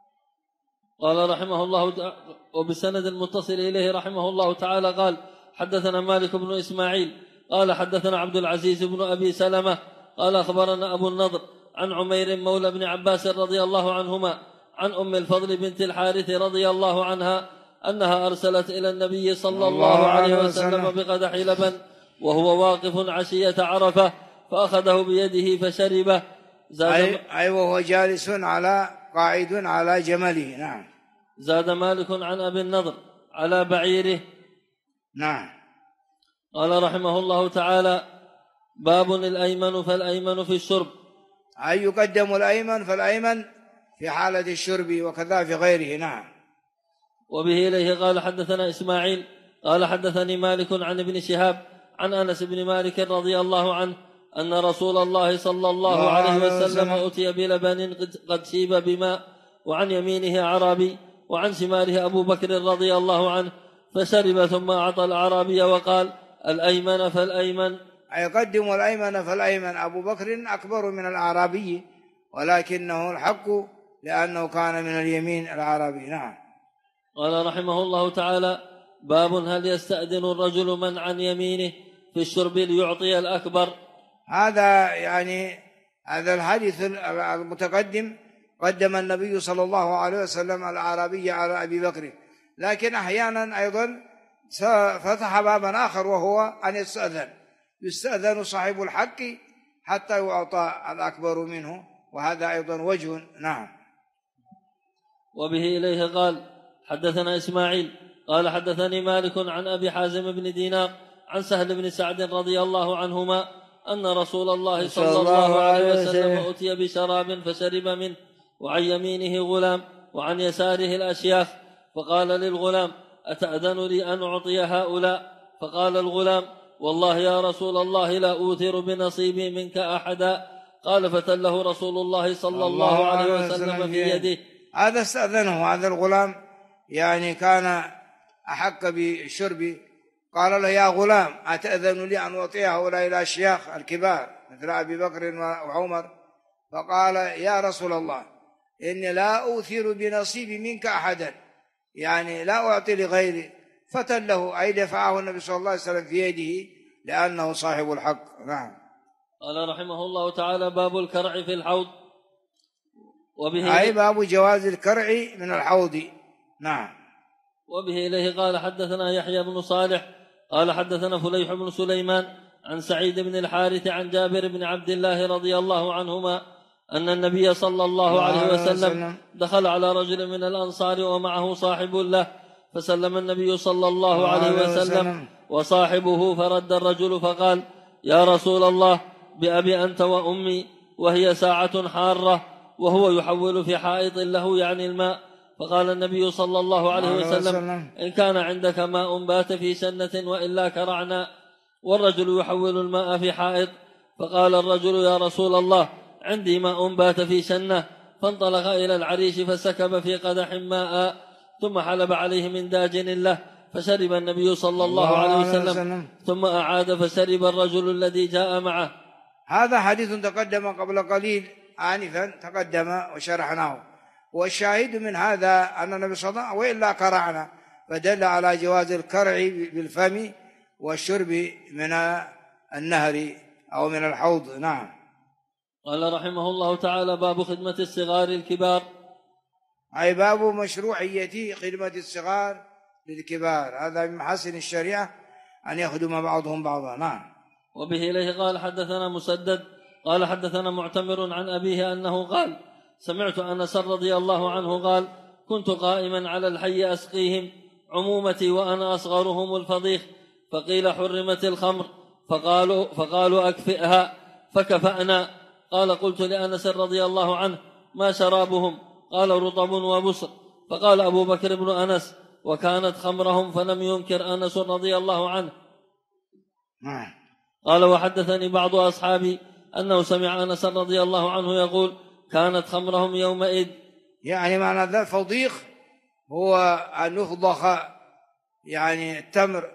قال رحمه الله وبسند المتصل إليه رحمه الله تعالى قال حدثنا مالك بن إسماعيل قال حدثنا عبد العزيز بن أبي سلمة قال أخبرنا أبو النضر عن عمير مولى بن عباس رضي الله عنهما عن أم الفضل بنت الحارث رضي الله عنها أنها أرسلت إلى النبي صلى الله عليه وسلم بقدح لبن وهو واقف عشية عرفة، فأخذه بيده فشربه. أي وهو جالس على قاعد على جمله. نعم. زاد مالك عن أبي النضر على بعيره. نعم. قال رحمه الله تعالى باب الأيمن فالأيمن في الشرب. أي يقدم الأيمن فالأيمن في حالة الشرب وكذا في غيره. نعم. وبه إليه قال حدثنا إسماعيل قال حدثني مالك عن ابن شهاب عن أنس بن مالك رضي الله عنه أن رسول الله صلى الله عليه وسلم أتي بلبن قد شيب بماء، وعن يمينه أعرابي وعن شماله أبو بكر رضي الله عنه، فشرب ثم أعطى الأعرابي وقال الأيمن فالأيمن. يقدم الأيمن فالأيمن. أبو بكر أكبر من الأعرابي، ولكنه الحق لأنه كان من اليمين الأعرابي. نعم. قال رحمه الله تعالى باب هل يستأذن الرجل من عن يمينه في الشرب ليعطي الأكبر. هذا يعني هذا الحديث المتقدم قدم النبي صلى الله عليه وسلم الأعرابي على أبي بكر، لكن أحيانا أيضا فتح بابا آخر وهو أن يستأذن صاحب الحق حتى يعطى الأكبر منه، وهذا أيضا وجه. نعم. وبه إليه قال حدثنا إسماعيل قال حدثني مالك عن أبي حازم بن دينار عن سهل بن سعد رضي الله عنهما أن رسول الله صلى الله عليه وسلم أتي بشراب فشرب منه، وعن يمينه غلام وعن يساره الأشياخ، فقال للغلام أتأذن لي أن أعطي هؤلاء؟ فقال الغلام والله يا رسول الله لا أوثر بنصيبي منك أحدا. قال فتله رسول الله صلى الله عليه وسلم في يده. هذا استأذنه، هذا الغلام يعني كان أحق بالشرب قال له: يا غلام، أتأذن لي أن أعطي هؤلاء الأشياخ الكبار مثل أبي بكر وعمر؟ فقال: يا رسول الله، إني لا أوثر بنصيبي منك أحدا، يعني لا أعطي لغيري. فتله، أي دفعه النبي صلى الله عليه وسلم في يده لأنه صاحب الحق. نعم. قال رحمه الله تعالى: باب الكرع في الحوض. وبه أي باب جواز الكرع من الحوض. نعم. وبه إليه قال: حدثنا يحيى بن صالح قال حدثنا فليح بن سليمان عن سعيد بن الحارث عن جابر بن عبد الله رضي الله عنهما أن النبي صلى الله عليه وسلم دخل على رجل من الأنصار ومعه صاحب له، فسلم النبي صلى الله عليه وسلم وصاحبه، فرد الرجل فقال: يا رسول الله، بأبي أنت وأمي، وهي ساعة حارة، وهو يحول في حائط له، يعني الماء. فقال النبي صلى الله عليه وسلم: إن كان عندك ماء بات في سنة، وإلا كرعنا. والرجل يحول الماء في حائط. فقال الرجل: يا رسول الله، عندي ماء بات في سنة. فانطلق إلى العريش فسكب في قدح ماء، ثم حلب عليه من داجن له، فشرب النبي صلى الله عليه وسلم، ثم أعاد فشرب الرجل الذي جاء معه. هذا حديث تقدم قبل قليل آنفا، تقدم وشرحناه. والشاهد من هذا أن النبي صلى الله عليه وسلم: وإلا كرعنا، فدل على جواز الكرع بالفم والشرب من النهر أو من الحوض. نعم. قال رحمه الله تعالى: باب خدمة الصغار الكبار. أي باب مشروعية خدمة الصغار للكبار، هذا من محاسن الشريعة أن يخدم بعضهم بعضا. نعم. وبه إليه قال: حدثنا مسدد قال حدثنا معتمر عن أبيه أنه قال: سمعت أنس رضي الله عنه قال: كنت قائما على الحي أسقيهم عمومتي وأنا أصغرهم الفضيخ، فقيل: حرمت الخمر، فقالوا: أكفئها، فكفأنا. قال: قلت لأنس رضي الله عنه: ما شرابهم؟ قال: رطب وبصر. فقال أبو بكر بن أنس: وكانت خمرهم؟ فلم ينكر أنس رضي الله عنه. قال: وحدثني بعض أصحابي أنه سمع أنس رضي الله عنه يقول: كانت خمرهم يومئذ. يعني معنى ذا الفضيخ هو أن يفضخ يعني التمر،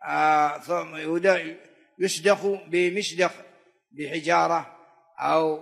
يسدخ بمسدخ بحجارة أو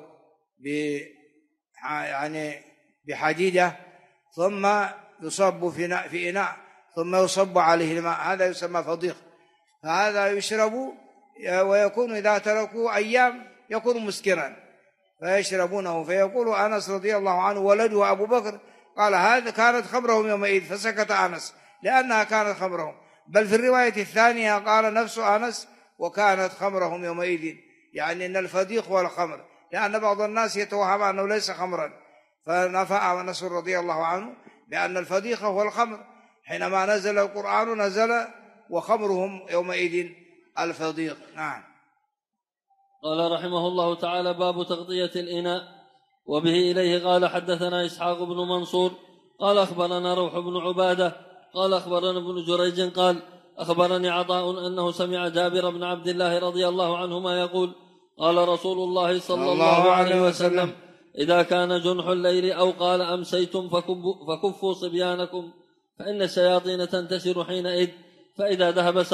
يعني بحديدة، ثم يصب في إناء، ثم يصب عليه الماء، هذا يسمى فضيخ. فهذا يشرب، ويكون إذا تركوه أيام يكون مسكرا، فيشربونه. فيقول أنس رضي الله عنه ولده أبو بكر قال: هذا كانت خمرهم يومئذ، فسكت أنس لأنها كانت خمرهم. بل في الرواية الثانية قال نفس أنس: وكانت خمرهم يومئذ، يعني أن الفضيخ هو الخمر، لأن بعض الناس يتوهم أنه ليس خمرا، فنفى أنس رضي الله عنه بأن الفضيخ هو الخمر. حينما نزل القرآن نزل: وخمرهم يومئذ الفضيخ. نعم. قال رحمه الله تعالى: باب تغطية الإناء. وبه إليه قال: حدثنا إسحاق بن منصور قال أخبرنا روح بن عبادة قال أخبرنا ابن جريج قال أخبرني عطاء أنه سمع جابر بن عبد الله رضي الله عنهما يقول: قال رسول الله صلى الله عليه وسلم: إذا كان جنح الليل أو قال أمسيتم فكفوا صبيانكم، فإن الشياطين تنتشر حينئذ، فإذا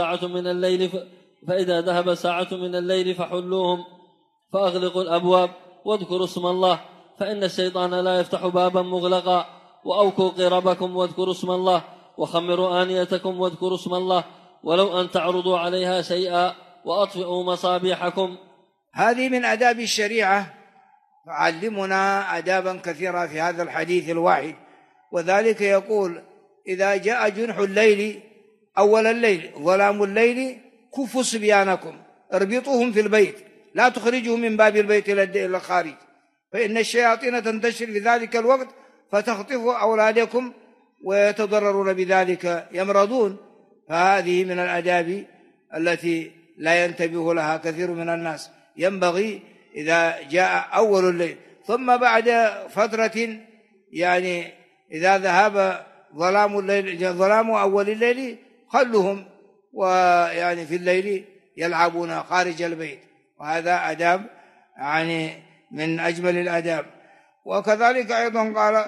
ذهب ساعة من الليل فحلوهم، فأغلقوا الأبواب واذكروا اسم الله، فإن الشيطان لا يفتح بابا مغلقا، وأوكوا قربكم واذكروا اسم الله، وخمروا آنيتكم واذكروا اسم الله، ولو أن تعرضوا عليها شيئا، وأطفئوا مصابيحكم. هذه من آداب الشريعة، تعلمنا آدابا كثيرة في هذا الحديث الواحد. وذلك يقول: إذا جاء جنح الليل، أول الليل، ظلام الليل، كفوا صبيانكم، اربطوهم في البيت، لا تخرجوا من باب البيت إلى الخارج، فإن الشياطين تنتشر في ذلك الوقت فتخطف أولادكم ويتضررون بذلك، يمرضون. فهذه من الآداب التي لا ينتبه لها كثير من الناس. ينبغي إذا جاء أول الليل، ثم بعد فترة، يعني إذا ذهب ظلام أول الليل، خلهم ويعني في الليل يلعبون خارج البيت، وهذا آداب يعني من أجمل الآداب. وكذلك أيضا قال: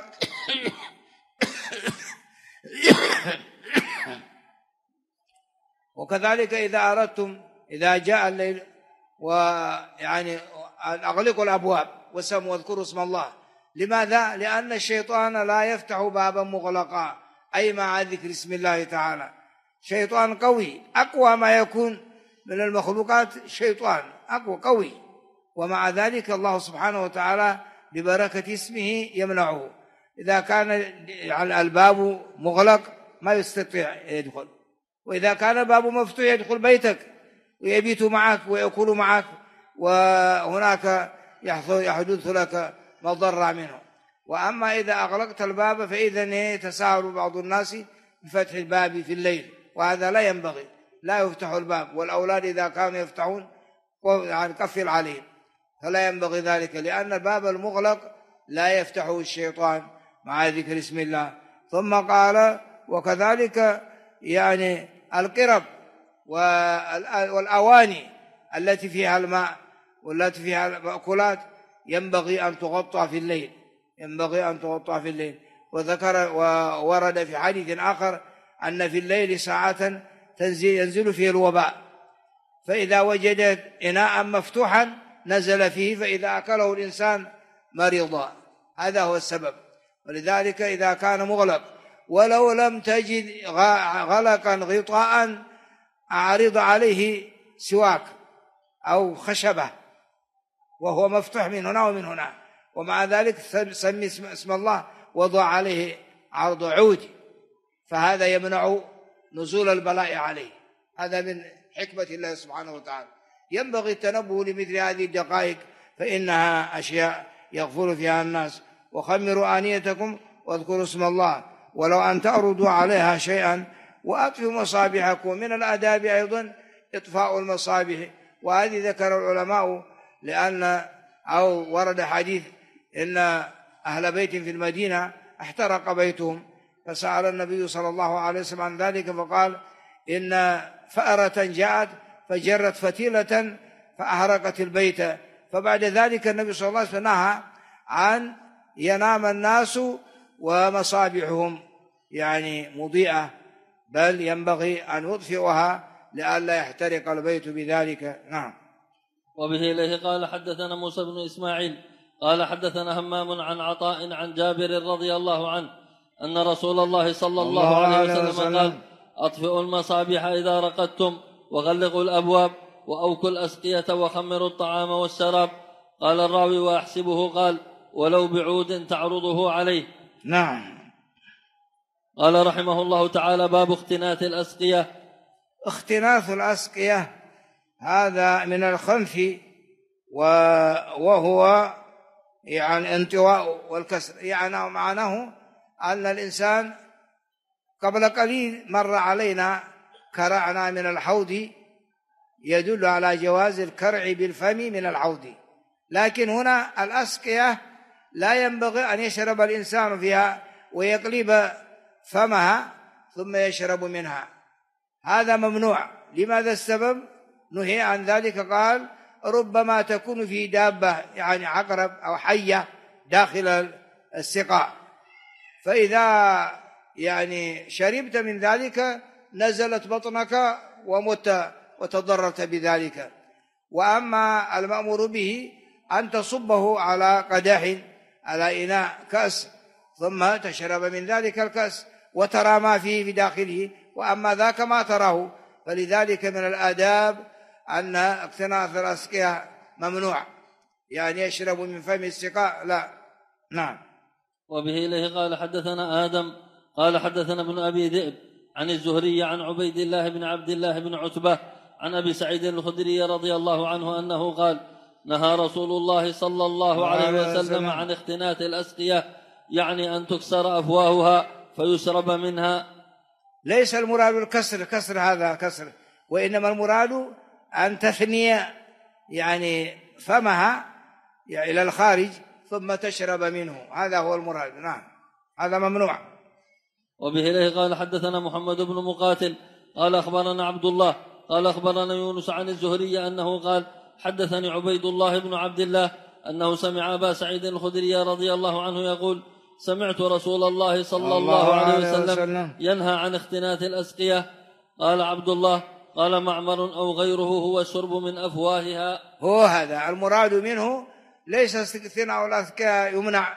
وكذلك إذا أردتم إذا جاء الليل ويعني أغلقوا الأبواب واذكروا اسم الله. لماذا؟ لأن الشيطان لا يفتح بابا مغلقا أي مع ذكر اسم الله تعالى. شيطان قوي، أقوى ما يكون من المخلوقات شيطان أقوى قوي، ومع ذلك الله سبحانه وتعالى ببركة اسمه يمنعه. إذا كان الباب مغلق ما يستطيع يدخل، وإذا كان الباب مفتوح يدخل بيتك ويبيت معك ويأكل معك، وهناك يحدث لك مضرة منه. وأما إذا أغلقت الباب فإذا يتساهل بعض الناس بفتح الباب في الليل، وهذا لا ينبغي، لا يفتح الباب. والأولاد إذا كانوا يفتحون قفل عليهم، فلا ينبغي ذلك، لأن الباب المغلق لا يفتحه الشيطان مع ذكر اسم الله. ثم قال وكذلك يعني القرب والأواني التي فيها الماء والتي فيها المأكولات ينبغي أن تغطى في الليل، ينبغي أن تغطى في الليل. وذكر وورد في حديث آخر أن في الليل ساعة ينزل فيه الوباء، فإذا وجد إناء مفتوحا نزل فيه، فإذا أكله الإنسان مرض. هذا هو السبب. ولذلك إذا كان مغلق ولو لم تجد غلقا غطاء أعرض عليه سواك أو خشبة وهو مفتوح من هنا ومن هنا، ومع ذلك سمي اسم الله وضع عليه عرض عود، فهذا يمنع نزول البلاء عليه. هذا من حكمة الله سبحانه وتعالى. ينبغي التنبه لمثل هذه الدقائق، فإنها أشياء يغفل فيها الناس. وخمروا آنيتكم واذكروا اسم الله ولو أن تعرضوا عليها شيئا وأطفئوا مصابيحكم. من الآداب أيضا إطفاء المصابيح، وهذه ذكر العلماء لأن أو ورد حديث إن أهل بيت في المدينة احترق بيتهم، فسأل النبي صلى الله عليه وسلم عن ذلك فقال إن فأرة جاءت فجرت فتيلة فأحرقت البيت. فبعد ذلك النبي صلى الله عليه وسلم نهى عن ينام الناس ومصابيحهم يعني مضيئة، بل ينبغي أن يطفئها لئلا يحترق البيت بذلك. نعم. وبه إليه قال حدثنا موسى بن إسماعيل قال حدثنا همام عن عطاء عن جابر رضي الله عنه أن رسول الله صلى الله عليه وسلم قال أطفئوا المصابيح إذا رقدتم وغلقوا الأبواب وأوكوا الأسقية وخمروا الطعام والشراب. قال الراوي وأحسبه قال ولو بعود تعرضه عليه. نعم. قال رحمه الله تعالى باب اختناث الأسقية. اختناث الأسقية هذا من الخنث، وهو يعني انطواء والكسر، يعني معناه أن الإنسان قبل قليل مر علينا كرعنا من الحوض يدل على جواز الكرع بالفم من الحوض، لكن هنا الأسقية لا ينبغي أن يشرب الإنسان فيها ويقلب فمها ثم يشرب منها، هذا ممنوع. لماذا السبب؟ نهي عن ذلك. قال ربما تكون في دابة يعني عقرب أو حية داخل السقاء، فإذا يعني شربت من ذلك نزلت بطنك ومت وتضررت بذلك. وأما المأمور به أن تصبه على قدح على إناء كأس ثم تشرب من ذلك الكأس وترى ما فيه بداخله، وأما ذاك ما تراه. فلذلك من الآداب أن اقتناث الأسقية ممنوع، يعني يشرب من فم السقاء لا. نعم. وبه إليه قال حدثنا آدم قال حدثنا ابن أبي ذئب عن الزهري عن عبيد الله بن عبد الله بن عتبة عن أبي سعيد الخدري رضي الله عنه أنه قال نهى رسول الله صلى الله عليه وسلم عن اختناث الأسقية، يعني أن تكسر أفواهها فيشرب منها. ليس المراد الكسر، كسر هذا كسر، وإنما المراد أن تثني يعني فمها يعني إلى الخارج ثم تشرب منه، هذا هو المراد. نعم، هذا ممنوع. وبه إليه قال حدثنا محمد بن مقاتل قال أخبرنا عبد الله قال أخبرنا يونس عن الزهري أنه قال حدثني عبيد الله بن عبد الله أنه سمع أبا سعيد الخدري رضي الله عنه يقول سمعت رسول الله صلى الله عليه وسلم ينهى عن اختناث الأسقية. قال عبد الله قال معمر أو غيره هو الشرب من أفواهها. هو هذا المراد منه، ليس استثناء الأذكياء يمنع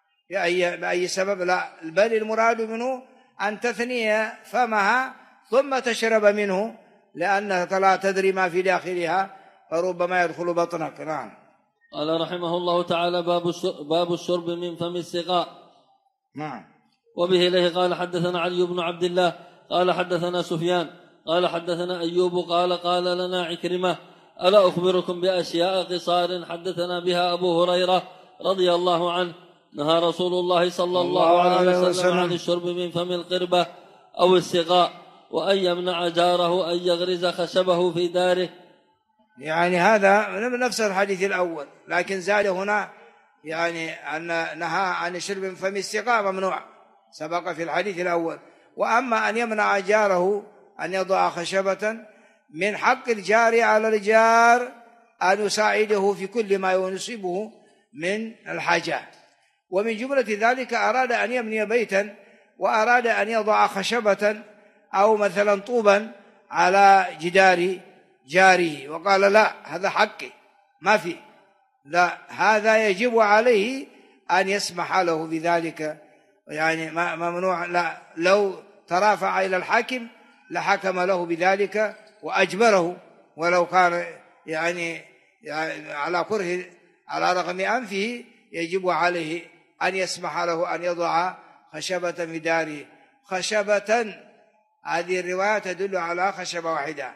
بأي سبب، لا، بل المراد منه أن تثني فمها ثم تشرب منه، لأنك لا تدري ما في داخلها فربما يدخل بطنك. نعم. قال رحمه الله تعالى: باب الشرب من فم السقاء. نعم. وبه إليه قال حدثنا علي بن عبد الله قال حدثنا سفيان قال حدثنا أيوب قال لنا عكرمة: ألا أخبركم بأشياء قصار حدثنا بها أبو هريرة رضي الله عنه: نهى رسول الله صلى الله عليه وسلم عن الشرب من فم القربة أو السقاء، وأن يمنع جاره أن يغرز خشبه في داره. يعني هذا نفس الحديث الأول، لكن زاد هنا يعني أن نهى عن الشرب من فم السقاء ممنوع، سبق في الحديث الأول. وأما أن يمنع جاره أن يضع خشبة، من حق الجار على الجار أن يساعده في كل ما ينصبه من الحاجة، ومن جملة ذلك أراد أن يبني بيتا وأراد أن يضع خشبة أو مثلا طوبا على جدار جاره، وقال: لا، هذا حقي ما فيه، لا، هذا يجب عليه أن يسمح له بذلك، يعني ممنوع. لا، لو ترافع إلى الحاكم لحكم له بذلك وأجبره، ولو كان يعني على كره، على رغم أنفه، يجب عليه أن يسمح له أن يضع خشبة في داره. خشبة، هذه الرواية تدل على خشبة واحدة،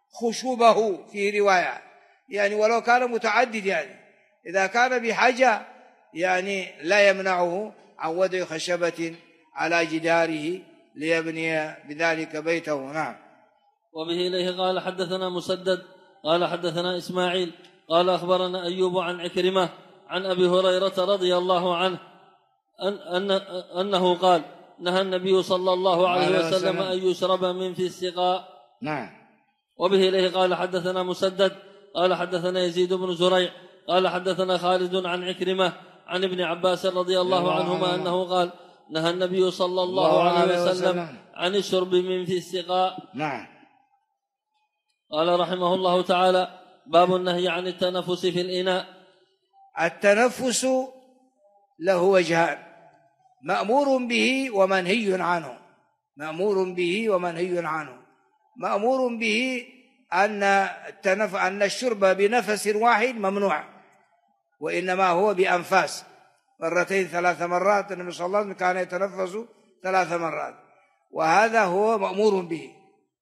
خشوبه في رواية، يعني ولو كان متعدد، يعني إذا كان بحاجة يعني لا يمنعه عن وضع خشبة على جداره ليبني بذلك بيته. نعم. وبه إليه قال حدثنا مسدد قال حدثنا إسماعيل قال أخبرنا أيوب عن عكرمة عن أبي هريرة رضي الله عنه أنه قال: نهى النبي صلى الله عليه وسلم أن يشرب من في السقاء. نعم. وبه إليه قال حدثنا مسدد قال حدثنا يزيد بن زريع قال حدثنا خالد عن عكرمة عن ابن عباس رضي الله عنهما أنه قال: نهى النبي صلى الله عليه وسلم عن الشرب من في السقاء. نعم. قال رحمه الله تعالى: باب النهي عن التنفس في الإناء. التنفس له وجهان: مأمور به ومنهي عنه. مأمور به ومنهي عنه. مأمور به أن الشرب بنفس واحد ممنوع، وإنما هو بأنفاس، 2 3 مرات. النبي صلى الله عليه وسلم كان يتنفس 3 مرات، وهذا هو مأمور به.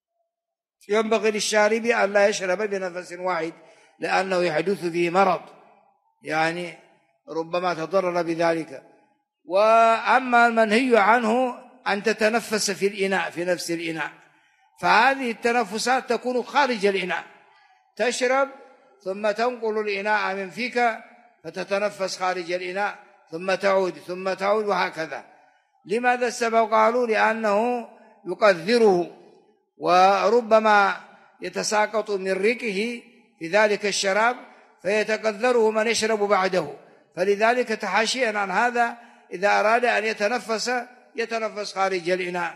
ينبغي للشارب أن لا يشرب بنفس واحد، لأنه يحدث فيه مرض، يعني ربما تضرر بذلك. وأما المنهي عنه أن تتنفس في الإناء، في نفس الإناء، فهذه التنفسات تكون خارج الإناء، تشرب ثم تنقل الإناء من فيك فتتنفس خارج الإناء، ثم تعود وهكذا. لماذا السبب؟ قالوا: لأنه يقذره، وربما يتساقط من ريقه في ذلك الشراب فيتقذره من يشرب بعده، فلذلك تحاشيا عن هذا إذا أراد أن يتنفس خارج الإناء،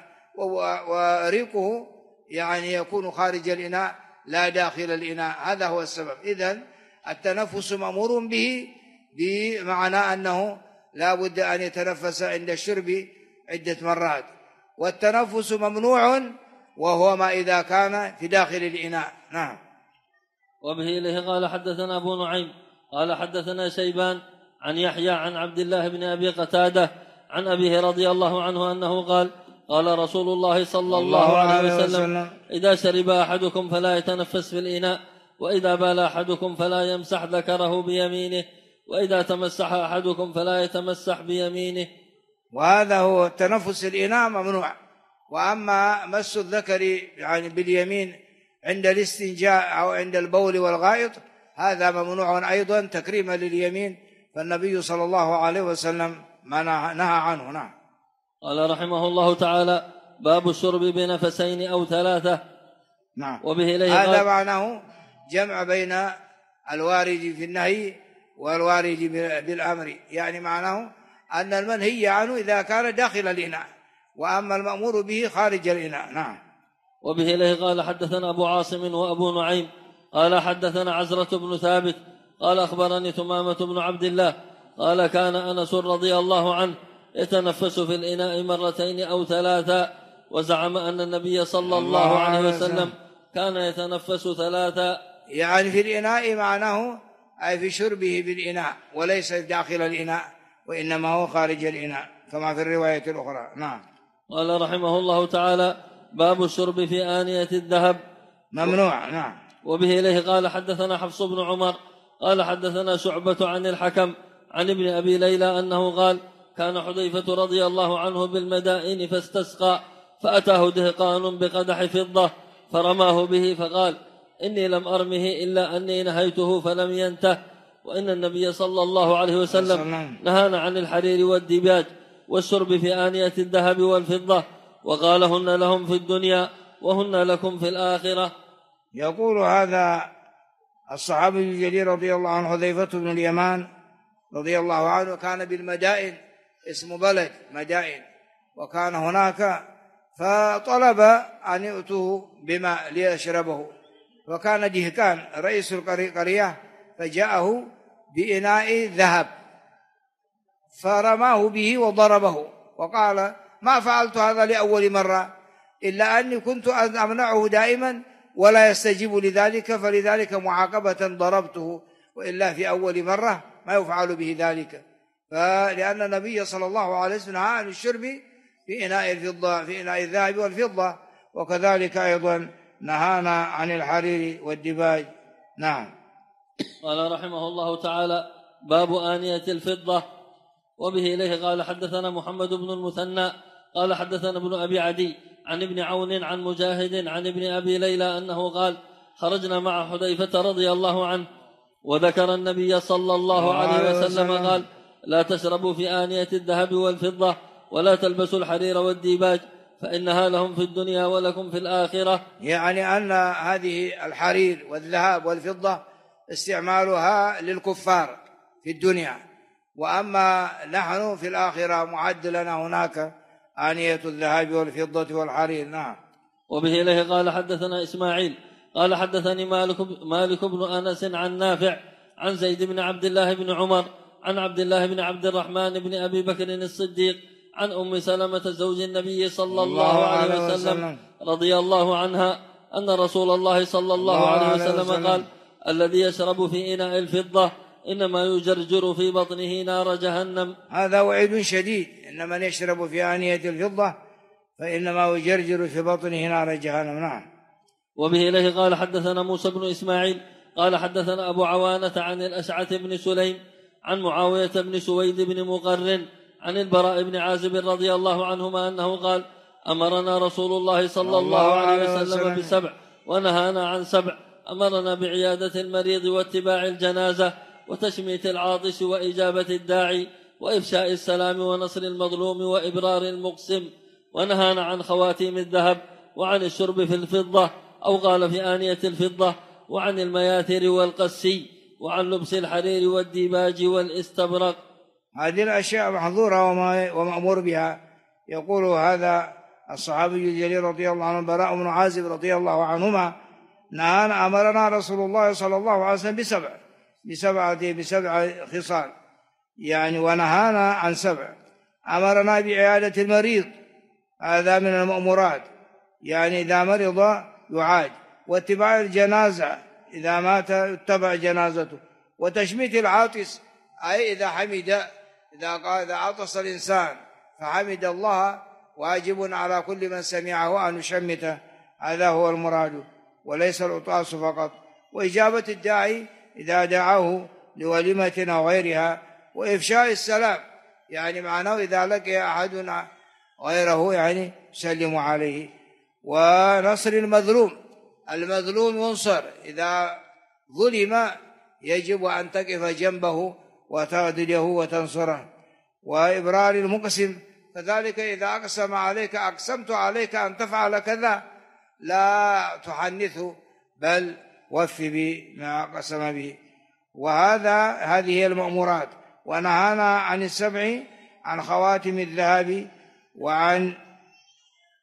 وريقه يعني يكون خارج الإناء لا داخل الإناء. هذا هو السبب. إذن التنفس مأمور به بمعنى أنه لا بد أن يتنفس عند الشرب عدة مرات، والتنفس ممنوع وهو ما إذا كان في داخل الإناء. نعم. وبه إليه قال حدثنا أبو نعيم قال حدثنا شيبان عن يحيى عن عبد الله بن أبي قتادة عن أبيه رضي الله عنه أنه قال: قال رسول الله صلى الله عليه وسلم: إذا شرب أحدكم فلا يتنفس في الإناء، وإذا بال أحدكم فلا يمسح ذكره بيمينه، وإذا تمسح أحدكم فلا يتمسح بيمينه. وهذا هو التنفس الإناء ممنوع. وأما مس الذكر يعني باليمين عند الاستنجاء أو عند البول والغائط، هذا ممنوع أيضا تكريما لليمين، فالنبي صلى الله عليه وسلم ما نهى عنه. نعم. قال رحمه الله تعالى: باب الشرب بنفسين أو 3. نعم. وبه إليه هذا معناه جمع بين الوارد في النهي والوارد بالأمر، يعني معناه أن المنهي عنه إذا كان داخل الإناء، وأما المأمور به خارج الإناء. نعم. وبه إليه قال حدثنا أبو عاصم وأبو نعيم قال حدثنا عزرة بن ثابت قال أخبرني ثمامة بن عبد الله قال كان أنس رضي الله عنه يتنفس في الإناء مرتين أو ثلاثا، وزعم أن النبي صلى الله عليه وسلم كان يتنفس ثلاثا. يعني في الإناء معناه أي في شربه بالإناء وليس داخل الإناء، وإنما هو خارج الإناء كما في الرواية الأخرى. نعم. قال رحمه الله تعالى باب الشرب في آنية الذهب ممنوع. نعم. وبه إليه قال حدثنا حفص بن عمر قال حدثنا شعبة عن الحكم عن ابن أبي ليلى أنه قال كان حذيفة رضي الله عنه بالمدائن فاستسقى، فأتاه دهقان بقدح فضة فرماه به فقال إني لم أرمه إلا أني نهيته فلم ينته، وإن النبي صلى الله عليه وسلم نهانا عن الحرير والديباج والشرب في آنية الذهب والفضة، وقال هن لهم في الدنيا وهن لكم في الآخرة. يقول هذا الصحابي الجليل رضي الله عنه حذيفة بن اليمان رضي الله عنه كان بالمدائن، اسم بلد مدائن، وكان هناك فطلب أن يؤتوه بماء ليشربه، وكان دهقان رئيس القرية فجاءه بإناء ذهب فرماه به وضربه، وقال ما فعلت هذا لأول مرة إلا أني كنت أمنعه دائما ولا يستجيب لذلك، فلذلك معاقبة ضربته، وإلا في أول مرة ما يفعل به ذلك. فلأن النبي صلى الله عليه وسلم نهى عن الشرب في إناء الفضة في إناء الذهب والفضة، وكذلك أيضا نهانا عن الحرير والديباج. نعم. قال رحمه الله تعالى باب آنية الفضة. وبه إليه قال حدثنا محمد بن المثنى قال حدثنا ابن أبي عدي عن ابن عون عن مجاهد عن ابن أبي ليلى أنه قال خرجنا مع حذيفة رضي الله عنه وذكر النبي صلى الله عليه وسلم قال لا تشربوا في آنية الذهب والفضة ولا تلبسوا الحرير والديباج فإنها لهم في الدنيا ولكم في الآخرة. يعني أن هذه الحرير والذهب والفضة استعمالها للكفار في الدنيا، وأما نحن في الآخرة معد لنا هناك آنية الذهب والفضة والحرير. نعم. وبه إليه قال حدثنا إسماعيل قال حدثني مالك بن أنس عن نافع عن زيد بن عبد الله بن عمر عن عبد الله بن عبد الرحمن بن أبي بكر الصديق عن أم سلمة زوج النبي صلى الله عليه وسلم رضي الله عنها أن رسول الله صلى الله عليه وسلم قال الذي يشرب في إناء الفضة إنما يجرجر في بطنه نار جهنم. هذا وعيد شديد، إن من يشرب في آنية الفضة فإنما يجرجر في بطنه نار جهنم. نعم. وبه إليه قال حدثنا موسى بن إسماعيل قال حدثنا أبو عوانة عن الأشعث بن سليم عن معاوية بن سويد بن مقرن عن البراء بن عازب رضي الله عنهما أنه قال أمرنا رسول الله صلى الله عليه وسلم ب7 ونهانا عن 7، أمرنا بعيادة المريض واتباع الجنازة وتشميت العاطس وإجابة الداعي وإفشاء السلام ونصر المظلوم وإبرار المقسم، ونهانا عن خواتيم الذهب وعن الشرب في الفضة أو قال في آنية الفضة وعن المياثر والقسي وعن لبس الحرير والديباج والاستبرق. هذه الأشياء محظورة ومأمور بها. يقول هذا الصحابي الجليل رضي الله عنه براء بن عازب رضي الله عنهما نهانا أمرنا رسول الله صلى الله عليه وسلم بسبع خصال، يعني ونهانا عن 7. أمرنا بعيادة المريض، هذا من المأمورات، يعني إذا مرض يعاد، واتباع الجنازة إذا مات اتبع جنازته، وتشميت العاطس أي إذا عطس الإنسان فحمد الله واجب على كل من سمعه أن يشمته، هذا هو المراد وليس العطاس فقط، وإجابة الداعي إذا دعاه لوليمة أو غيرها، وإفشاء السلام يعني معناه إذا لقي أحدنا غيره يعني سلم عليه، ونصر المظلوم ينصر، إذا ظلم يجب أن تقف جنبه وتعدله وتنصره، وإبرار المقسم كذلك إذا أقسم عليك أقسمت عليك أن تفعل كذا لا تحنثه بل وفي بما قسم به. هذه هي المأمورات. ونهانا عن 7 عن خواتم الذهب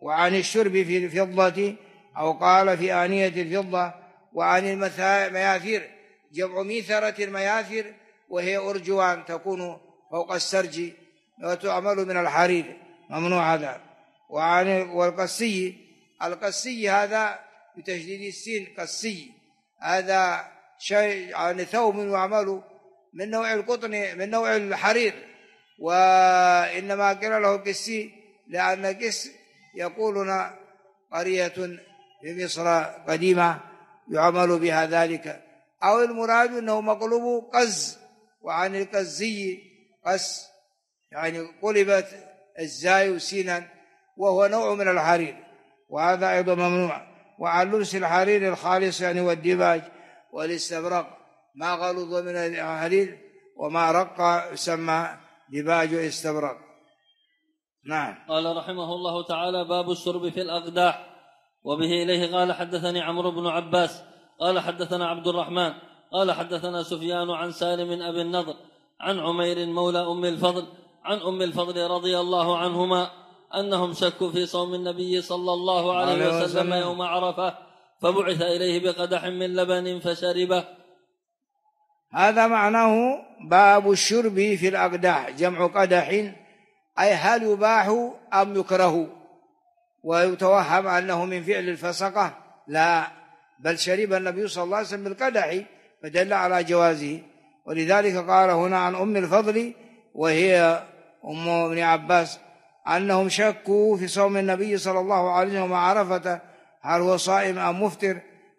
وعن الشرب في الفضة أو قال في آنية الفضة. وعن المياثير جمع ميثرة المياثر، وهي أرجوان تكون فوق السرج وتعمل من الحرير، ممنوع هذا. والقسي، القسي هذا بتشديد السين قسي، هذا شيء يعني ثوب يعمل من نوع القطن من نوع الحرير، وإنما قيل له قسي لأن قس يقولون قرية في مصر قديمة يعمل بها ذلك، أو المراد أنه مقلوب قز، وعن القزي قس يعني قلبت الزاي سينا، وهو نوع من الحرير، وهذا أيضا ممنوع. وعن لبس الحرير الخالص يعني والديباج والاستبرق، ما غلظ من الحرير وما رق يسمى ديباج واستبرق. نعم. قال رحمه الله تعالى: باب الشرب في الأقداح. وبه إليه قال حدثني عمرو بن عباس قال حدثنا عبد الرحمن قال حدثنا سفيان عن سالم أبي النضر عن عمير مولى أم الفضل عن أم الفضل رضي الله عنهما أنهم شكوا في صوم النبي صلى الله عليه وسلم يوم عرفة، فبعث إليه بقدح من لبن فشربه. هذا معناه باب الشرب في الأقداح، جمع قدح، أي هل يباح أم يكره؟ ويتوهم أنه من فعل الفسقة، لا، بل شرب النبي صلى الله عليه وسلم بالقدح فدل على جوازه. ولذلك قال هنا عن أم الفضل وهي أم ابن عباس أنهم شكوا في صوم النبي صلى الله عليه وسلم عرفة هل هو صائم أم مفطر،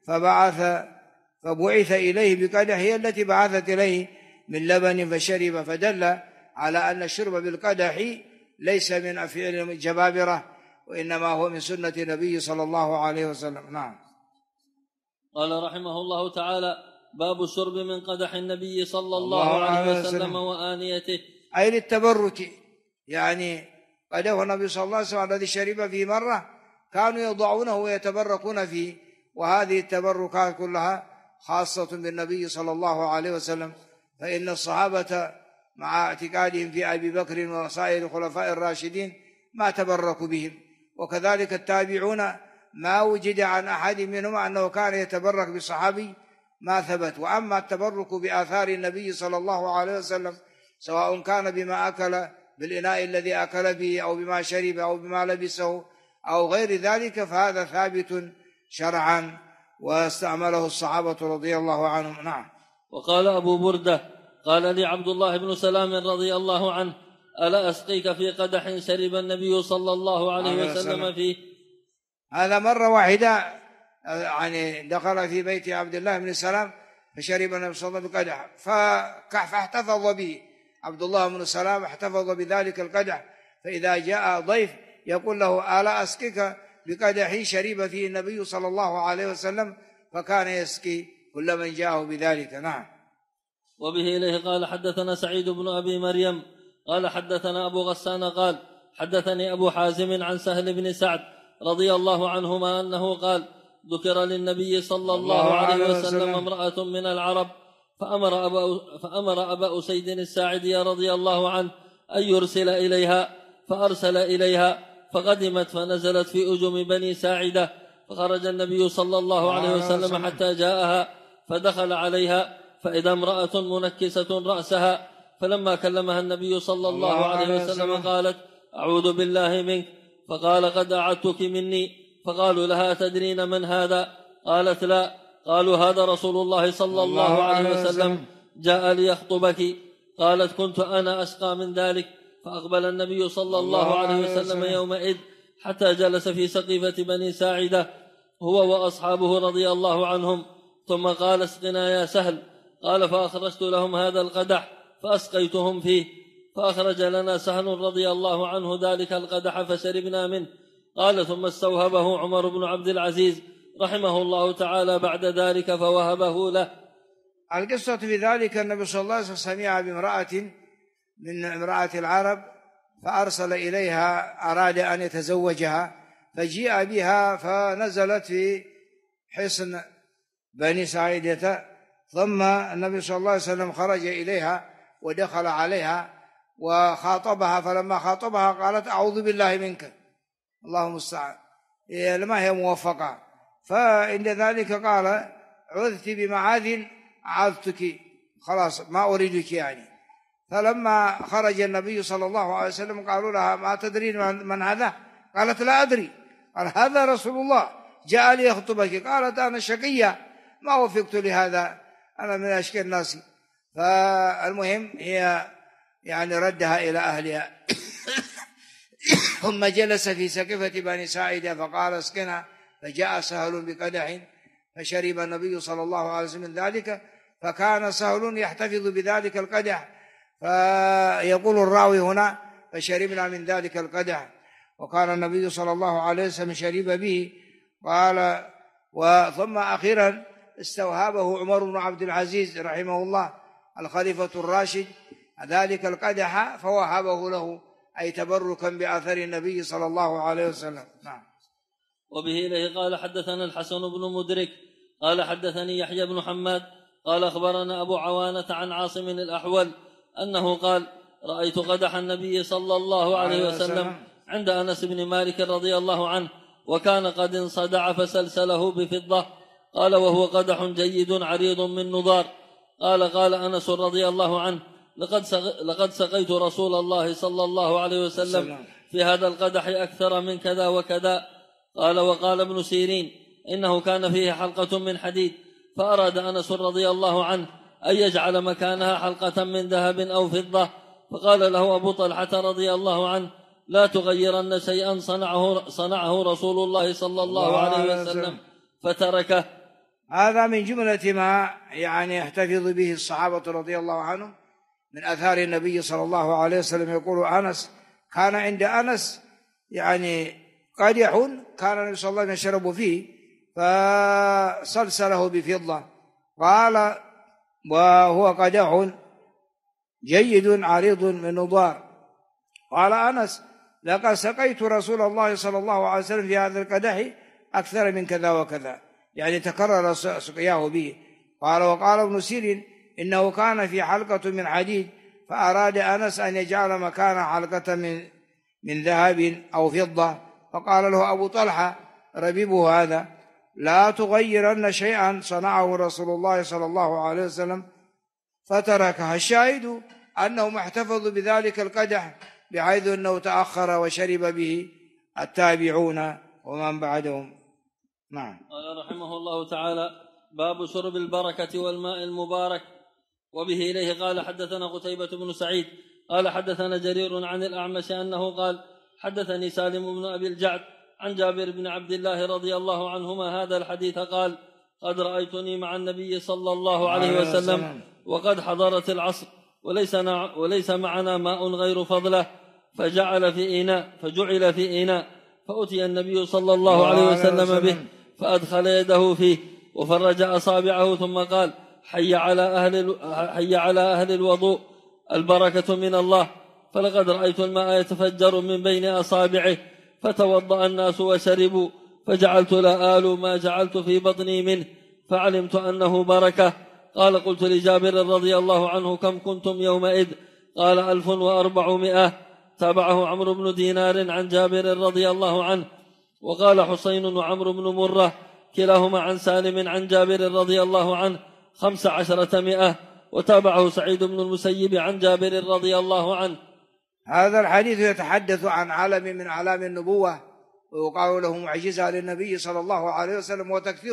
فبعث إليه بقدح هي التي بعثت إليه من لبن فشرب، فدل على أن الشرب بالقدح ليس من أفعال الجبابرة، وإنما هو من سنة النبي صلى الله عليه وسلم. نعم. قال رحمه الله تعالى: باب الشرب من قدح النبي صلى الله عليه وسلم وآنيته، أي للتبرك، يعني قدح النبي صلى الله عليه وسلم الذي شرب فيه مرة كانوا يضعونه ويتبركون فيه، وهذه التبركات كلها خاصة بالنبي صلى الله عليه وسلم، فإن الصحابة مع اعتقادهم في أبي بكر وسائر الخلفاء الراشدين ما تبركوا بهم، وكذلك التابعون ما وجد عن أحد منهم أنه كان يتبرك بالصحابي ما ثبت. وأما التبرك بآثار النبي صلى الله عليه وسلم سواء كان بما أكل بالإناء الذي أكل به أو بما شرب أو بما لبسه أو غير ذلك فهذا ثابت شرعا واستعمله الصحابة رضي الله عنهم. نعم. وقال أبو بردة قال لي عبد الله بن سلام رضي الله عنه: ألا أسقيك في قدح شرب النبي صلى الله عليه وسلم فيه؟ هذا مرة واحدة، يعني دخل في بيت عبد الله بن سلام فشرب النبي صلى الله عليه وسلم بقدح فاحتفظ به عبد الله بن سلام، احتفظ بذلك القدح، فإذا جاء ضيف يقول له: ألا أسقيك بقدح شرب فيه النبي صلى الله عليه وسلم، فكان يسقي كل من جاءه بذلك. نعم. وبه إليه قال حدثنا سعيد بن أبي مريم قال حدثنا أبو غسان قال حدثني أبو حازم عن سهل بن سعد رضي الله عنهما أنه قال: ذكر للنبي صلى الله عليه وسلم امرأة من العرب فأمر أبا أسيد الساعدي رضي الله عنه أن يرسل إليها، فأرسل إليها فقدمت فنزلت في أجم بني ساعدة، فخرج النبي صلى الله عليه وسلم حتى جاءها فدخل عليها فإذا امرأة منكسة رأسها، فلما كلمها النبي صلى الله عليه وسلم قالت: أعوذ بالله منك، فقال: قد أعدتك مني. فقالوا لها: تدرين من هذا؟ قالت: لا. قالوا: هذا رسول الله صلى الله عليه وسلم جاء ليخطبك. قالت: كنت أنا أشقى من ذلك. فأقبل النبي صلى الله عليه وسلم يومئذ حتى جلس في سقيفة بني ساعدة هو وأصحابه رضي الله عنهم، ثم قال: اسقنا يا سهل. قال: فأخرجت لهم هذا القدح فأسقيتهم فيه، فأخرج لنا سهل رضي الله عنه ذلك القدح فشربنا منه. قال: ثم استوهبه عمر بن عبد العزيز رحمه الله تعالى بعد ذلك فوهبه له. القصة في ذلك النبي صلى الله عليه وسلم سمع بامرأة من امرأة العرب فأرسل إليها، أراد أن يتزوجها، فجيء بها فنزلت في حصن بني ساعدة، ثم النبي صلى الله عليه وسلم خرج إليها ودخل عليها وخاطبها، فلما خاطبها قالت: أعوذ بالله منك، الله المستعان، ما هي موفقة. فعند ذلك قال عذت بمعاذ عذتك، خلاص ما أريدك يعني. فلما خرج النبي صلى الله عليه وسلم قالوا لها ما تدرين من هذا؟ قالت لا أدري. قال هذا رسول الله جاء ليخطبك. قالت أنا شقية ما وفقت لهذا، أنا من أشقى الناس. فالمهم هي يعني ردها إلى أهلها. ثم جلس في سقفة بني ساعدة فقال اسقنا، فجاء سهل بقدح فشرب النبي صلى الله عليه وسلم من ذلك، فكان سهل يحتفظ بذلك القدح. فيقول الراوي هنا فشربنا من ذلك القدح، وكان النبي صلى الله عليه وسلم شرب به. قال ثم أخيرا استوهبه عمر بن عبد العزيز رحمه الله الخليفة الراشد ذلك القدح فوهبه له، أي تبركا بأثر النبي صلى الله عليه وسلم. نعم. وبه إليه قال حدثنا الحسن بن مدرك قال حدثني يحيى بن حماد قال أخبرنا أبو عوانة عن عاصم الأحول أنه قال رأيت قدح النبي صلى الله عليه وسلم عند أنس بن مالك رضي الله عنه، وكان قد انصدع فسلسله بفضة. قال وهو قدح جيد عريض من نضار. قال أنس رضي الله عنه لقد سقيت رسول الله صلى الله عليه وسلم في هذا القدح أكثر من كذا وكذا. وقال ابن سيرين إنه كان فيه حلقة من حديد، فأراد أنس رضي الله عنه أن يجعل مكانها حلقة من ذهب أو فضة، فقال له أبو طلحة رضي الله عنه لا تغيرن شيئا صنعه رسول الله صلى الله عليه وسلم، فتركه. هذا من جملة ما يعني يحتفظ به الصحابة رضي الله عنهم من أثار النبي صلى الله عليه وسلم. يقول أنس كان عند أنس يعني قدح كان النبي صلى الله عليه وسلم يشرب فيه فسلسله بفضة. قال وهو قدح جيد عريض من نضار. قال أنس لقد سقيت رسول الله صلى الله عليه وسلم في هذا القدح أكثر من كذا وكذا، يعني تكرر سقياه به. وقال ابن سيرين إنه كان في حلقة من حديد، فأراد أنس أن يجعل مكان حلقة من ذهب أو فضة. فقال له أبو طلحة ربيبه هذا لا تغيرن شيئا صنعه رسول الله صلى الله عليه وسلم، فتركها. الشاهد أنهم احتفظوا بذلك القدح بحيث أنه تأخر وشرب به التابعون ومن بعدهم. نعم. قال رحمه الله تعالى باب شرب البركة والماء المبارك. وبه إليه قال حدثنا قتيبة بن سعيد قال حدثنا جرير عن الأعمش أنه قال حدثني سالم بن أبي الجعد عن جابر بن عبد الله رضي الله عنهما هذا الحديث قال قد رأيتني مع النبي صلى الله عليه وسلم وقد حضرت العصر وليس معنا ماء غير فضله، فجعل في إناء فأتي النبي صلى الله عليه وسلم به فأدخل يده فيه وفرج أصابعه ثم قال حي على أهل الوضوء، البركة من الله. فلقد رأيت الماء يتفجر من بين أصابعه، فتوضأ الناس وشربوا، فجعلت لا آل ما جعلت في بطني منه، فعلمت أنه بركة. قال قلت لجابر رضي الله عنه كم كنتم يومئذ؟ قال 1400. تابعه عمرو بن دينار عن جابر رضي الله عنه. وقال حسين وعمرو بن مرة كلاهما عن سالم عن جابر رضي الله عنه 1500. وتابعه سعيد بن المسيب عن جابر رضي الله عنه. هذا الحديث يتحدث عن علم من أعلام النبوة، ويقال له معجزة للنبي صلى الله عليه وسلم،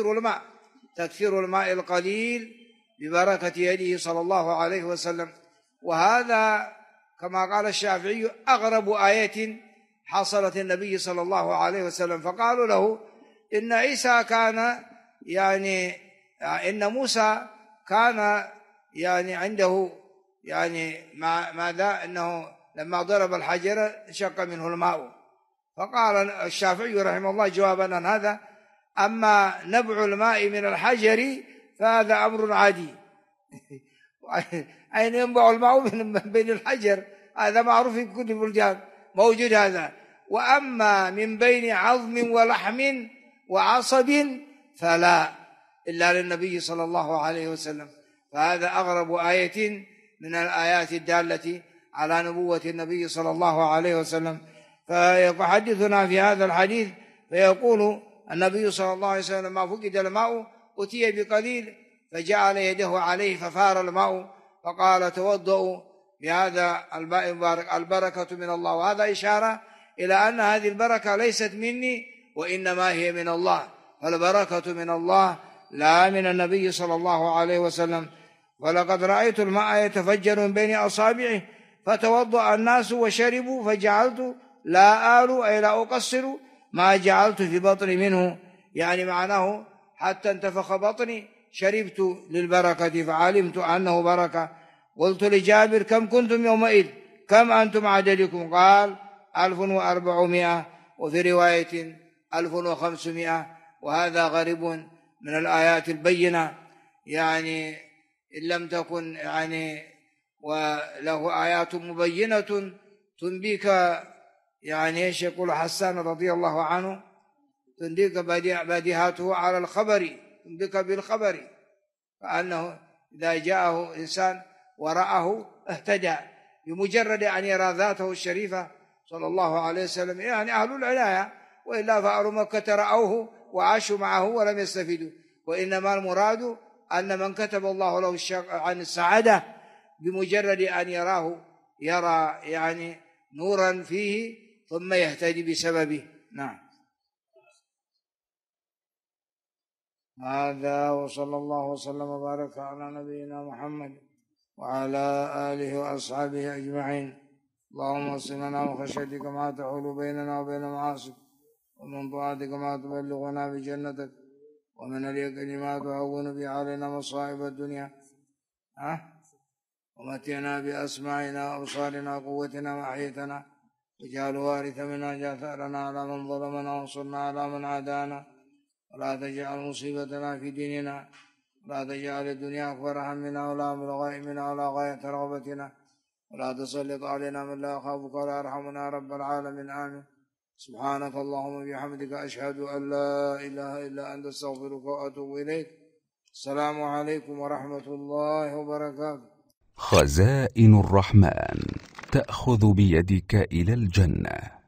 تكثير الماء القليل ببركة يده صلى الله عليه وسلم. وهذا كما قال الشافعي أغرب آية حصلت النبي صلى الله عليه وسلم. فقالوا له إن عيسى كان يعني إن موسى كان يعني عنده يعني ماذا أنه لما ضرب الحجر شق منه الماء. فقال الشافعي رحمه الله جوابا عن هذا أما نبع الماء من الحجر فهذا أمر عادي. أين ينبع الماء من بين الحجر؟ هذا معروف في كل البلدان موجود هذا. وأما من بين عظم ولحم وعصب فلا، إلا للنبي صلى الله عليه وسلم. فهذا أغرب آية من الآيات الدالة على نبوة النبي صلى الله عليه وسلم. فيحدثنا في هذا الحديث فيقول النبي صلى الله عليه وسلم: ما فقد الماء أتي بقليل فجعل يده عليه ففار الماء، فقال: توضؤوا بهذا الماء المبارك، البركة من الله. وهذا إشارة إلى أن هذه البركة ليست مني وإنما هي من الله، فالبركة من الله لا من النبي صلى الله عليه وسلم. ولقد رأيت الماء يتفجر من بين أصابعه فتوضأ الناس وشربوا فجعلت لا آل أي لا أقصر ما جعلت في بطني منه، يعني معناه حتى انتفخ بطني شربت للبركة فعلمت أنه بركة. قلت لجابر: كم كنتم يومئذ؟ كم أنتم عددكم؟ قال: 1400، وفي رواية 1500. وهذا غريب من الآيات البينة، يعني إن لم تكن يعني وله آيات مبينة تنبيك، يعني ايش يقول حسان رضي الله عنه: تنبيك بديهاته على الخبر، تنبيك بالخبر، فأنه إذا جاءه إنسان ورآه اهتدى بمجرد أن يرى ذاته الشريفة صلى الله عليه وسلم، يعني أهل العناية، وإلا فأهل مكة رأوه وعاشوا معه ولم يستفيدوا. وإنما المراد أن من كتب الله له عن السعادة بمجرد أن يراه يرى يعني نورا فيه ثم يهتدي بسببه. نعم. هذا وصلى الله وسلم وبارك على نبينا محمد وعلى آله وأصحابه أجمعين. اللهم اصلنا من خشيتك ما تحول بيننا وبين معاصيك، ومن طاعتك ما تبلغنا بجنتك، ومن اليقين ما تهون به علينا مصائب الدنيا، ومتعنا بأسماعنا وأبصارنا وقوتنا ما أحييتنا، واجعل وارث منا، اجعل ثأرنا على من ظلمنا وانصرنا على من عادانا، ولا تجعل مصيبتنا في ديننا، ولا تجعل الدنيا أكبر همنا ولا مبلغ علمنا ولا غاية رغبتنا، ولا تسلط علينا من لا يخافك ولا يرحمنا رب العالمين. آمين. سبحانك اللهم وبحمدك أشهد أن لا إله إلا أنت أستغفرك وأتوب إليك. السلام عليكم ورحمة الله وبركاته. خزائن الرحمن تأخذ بيدك إلى الجنة.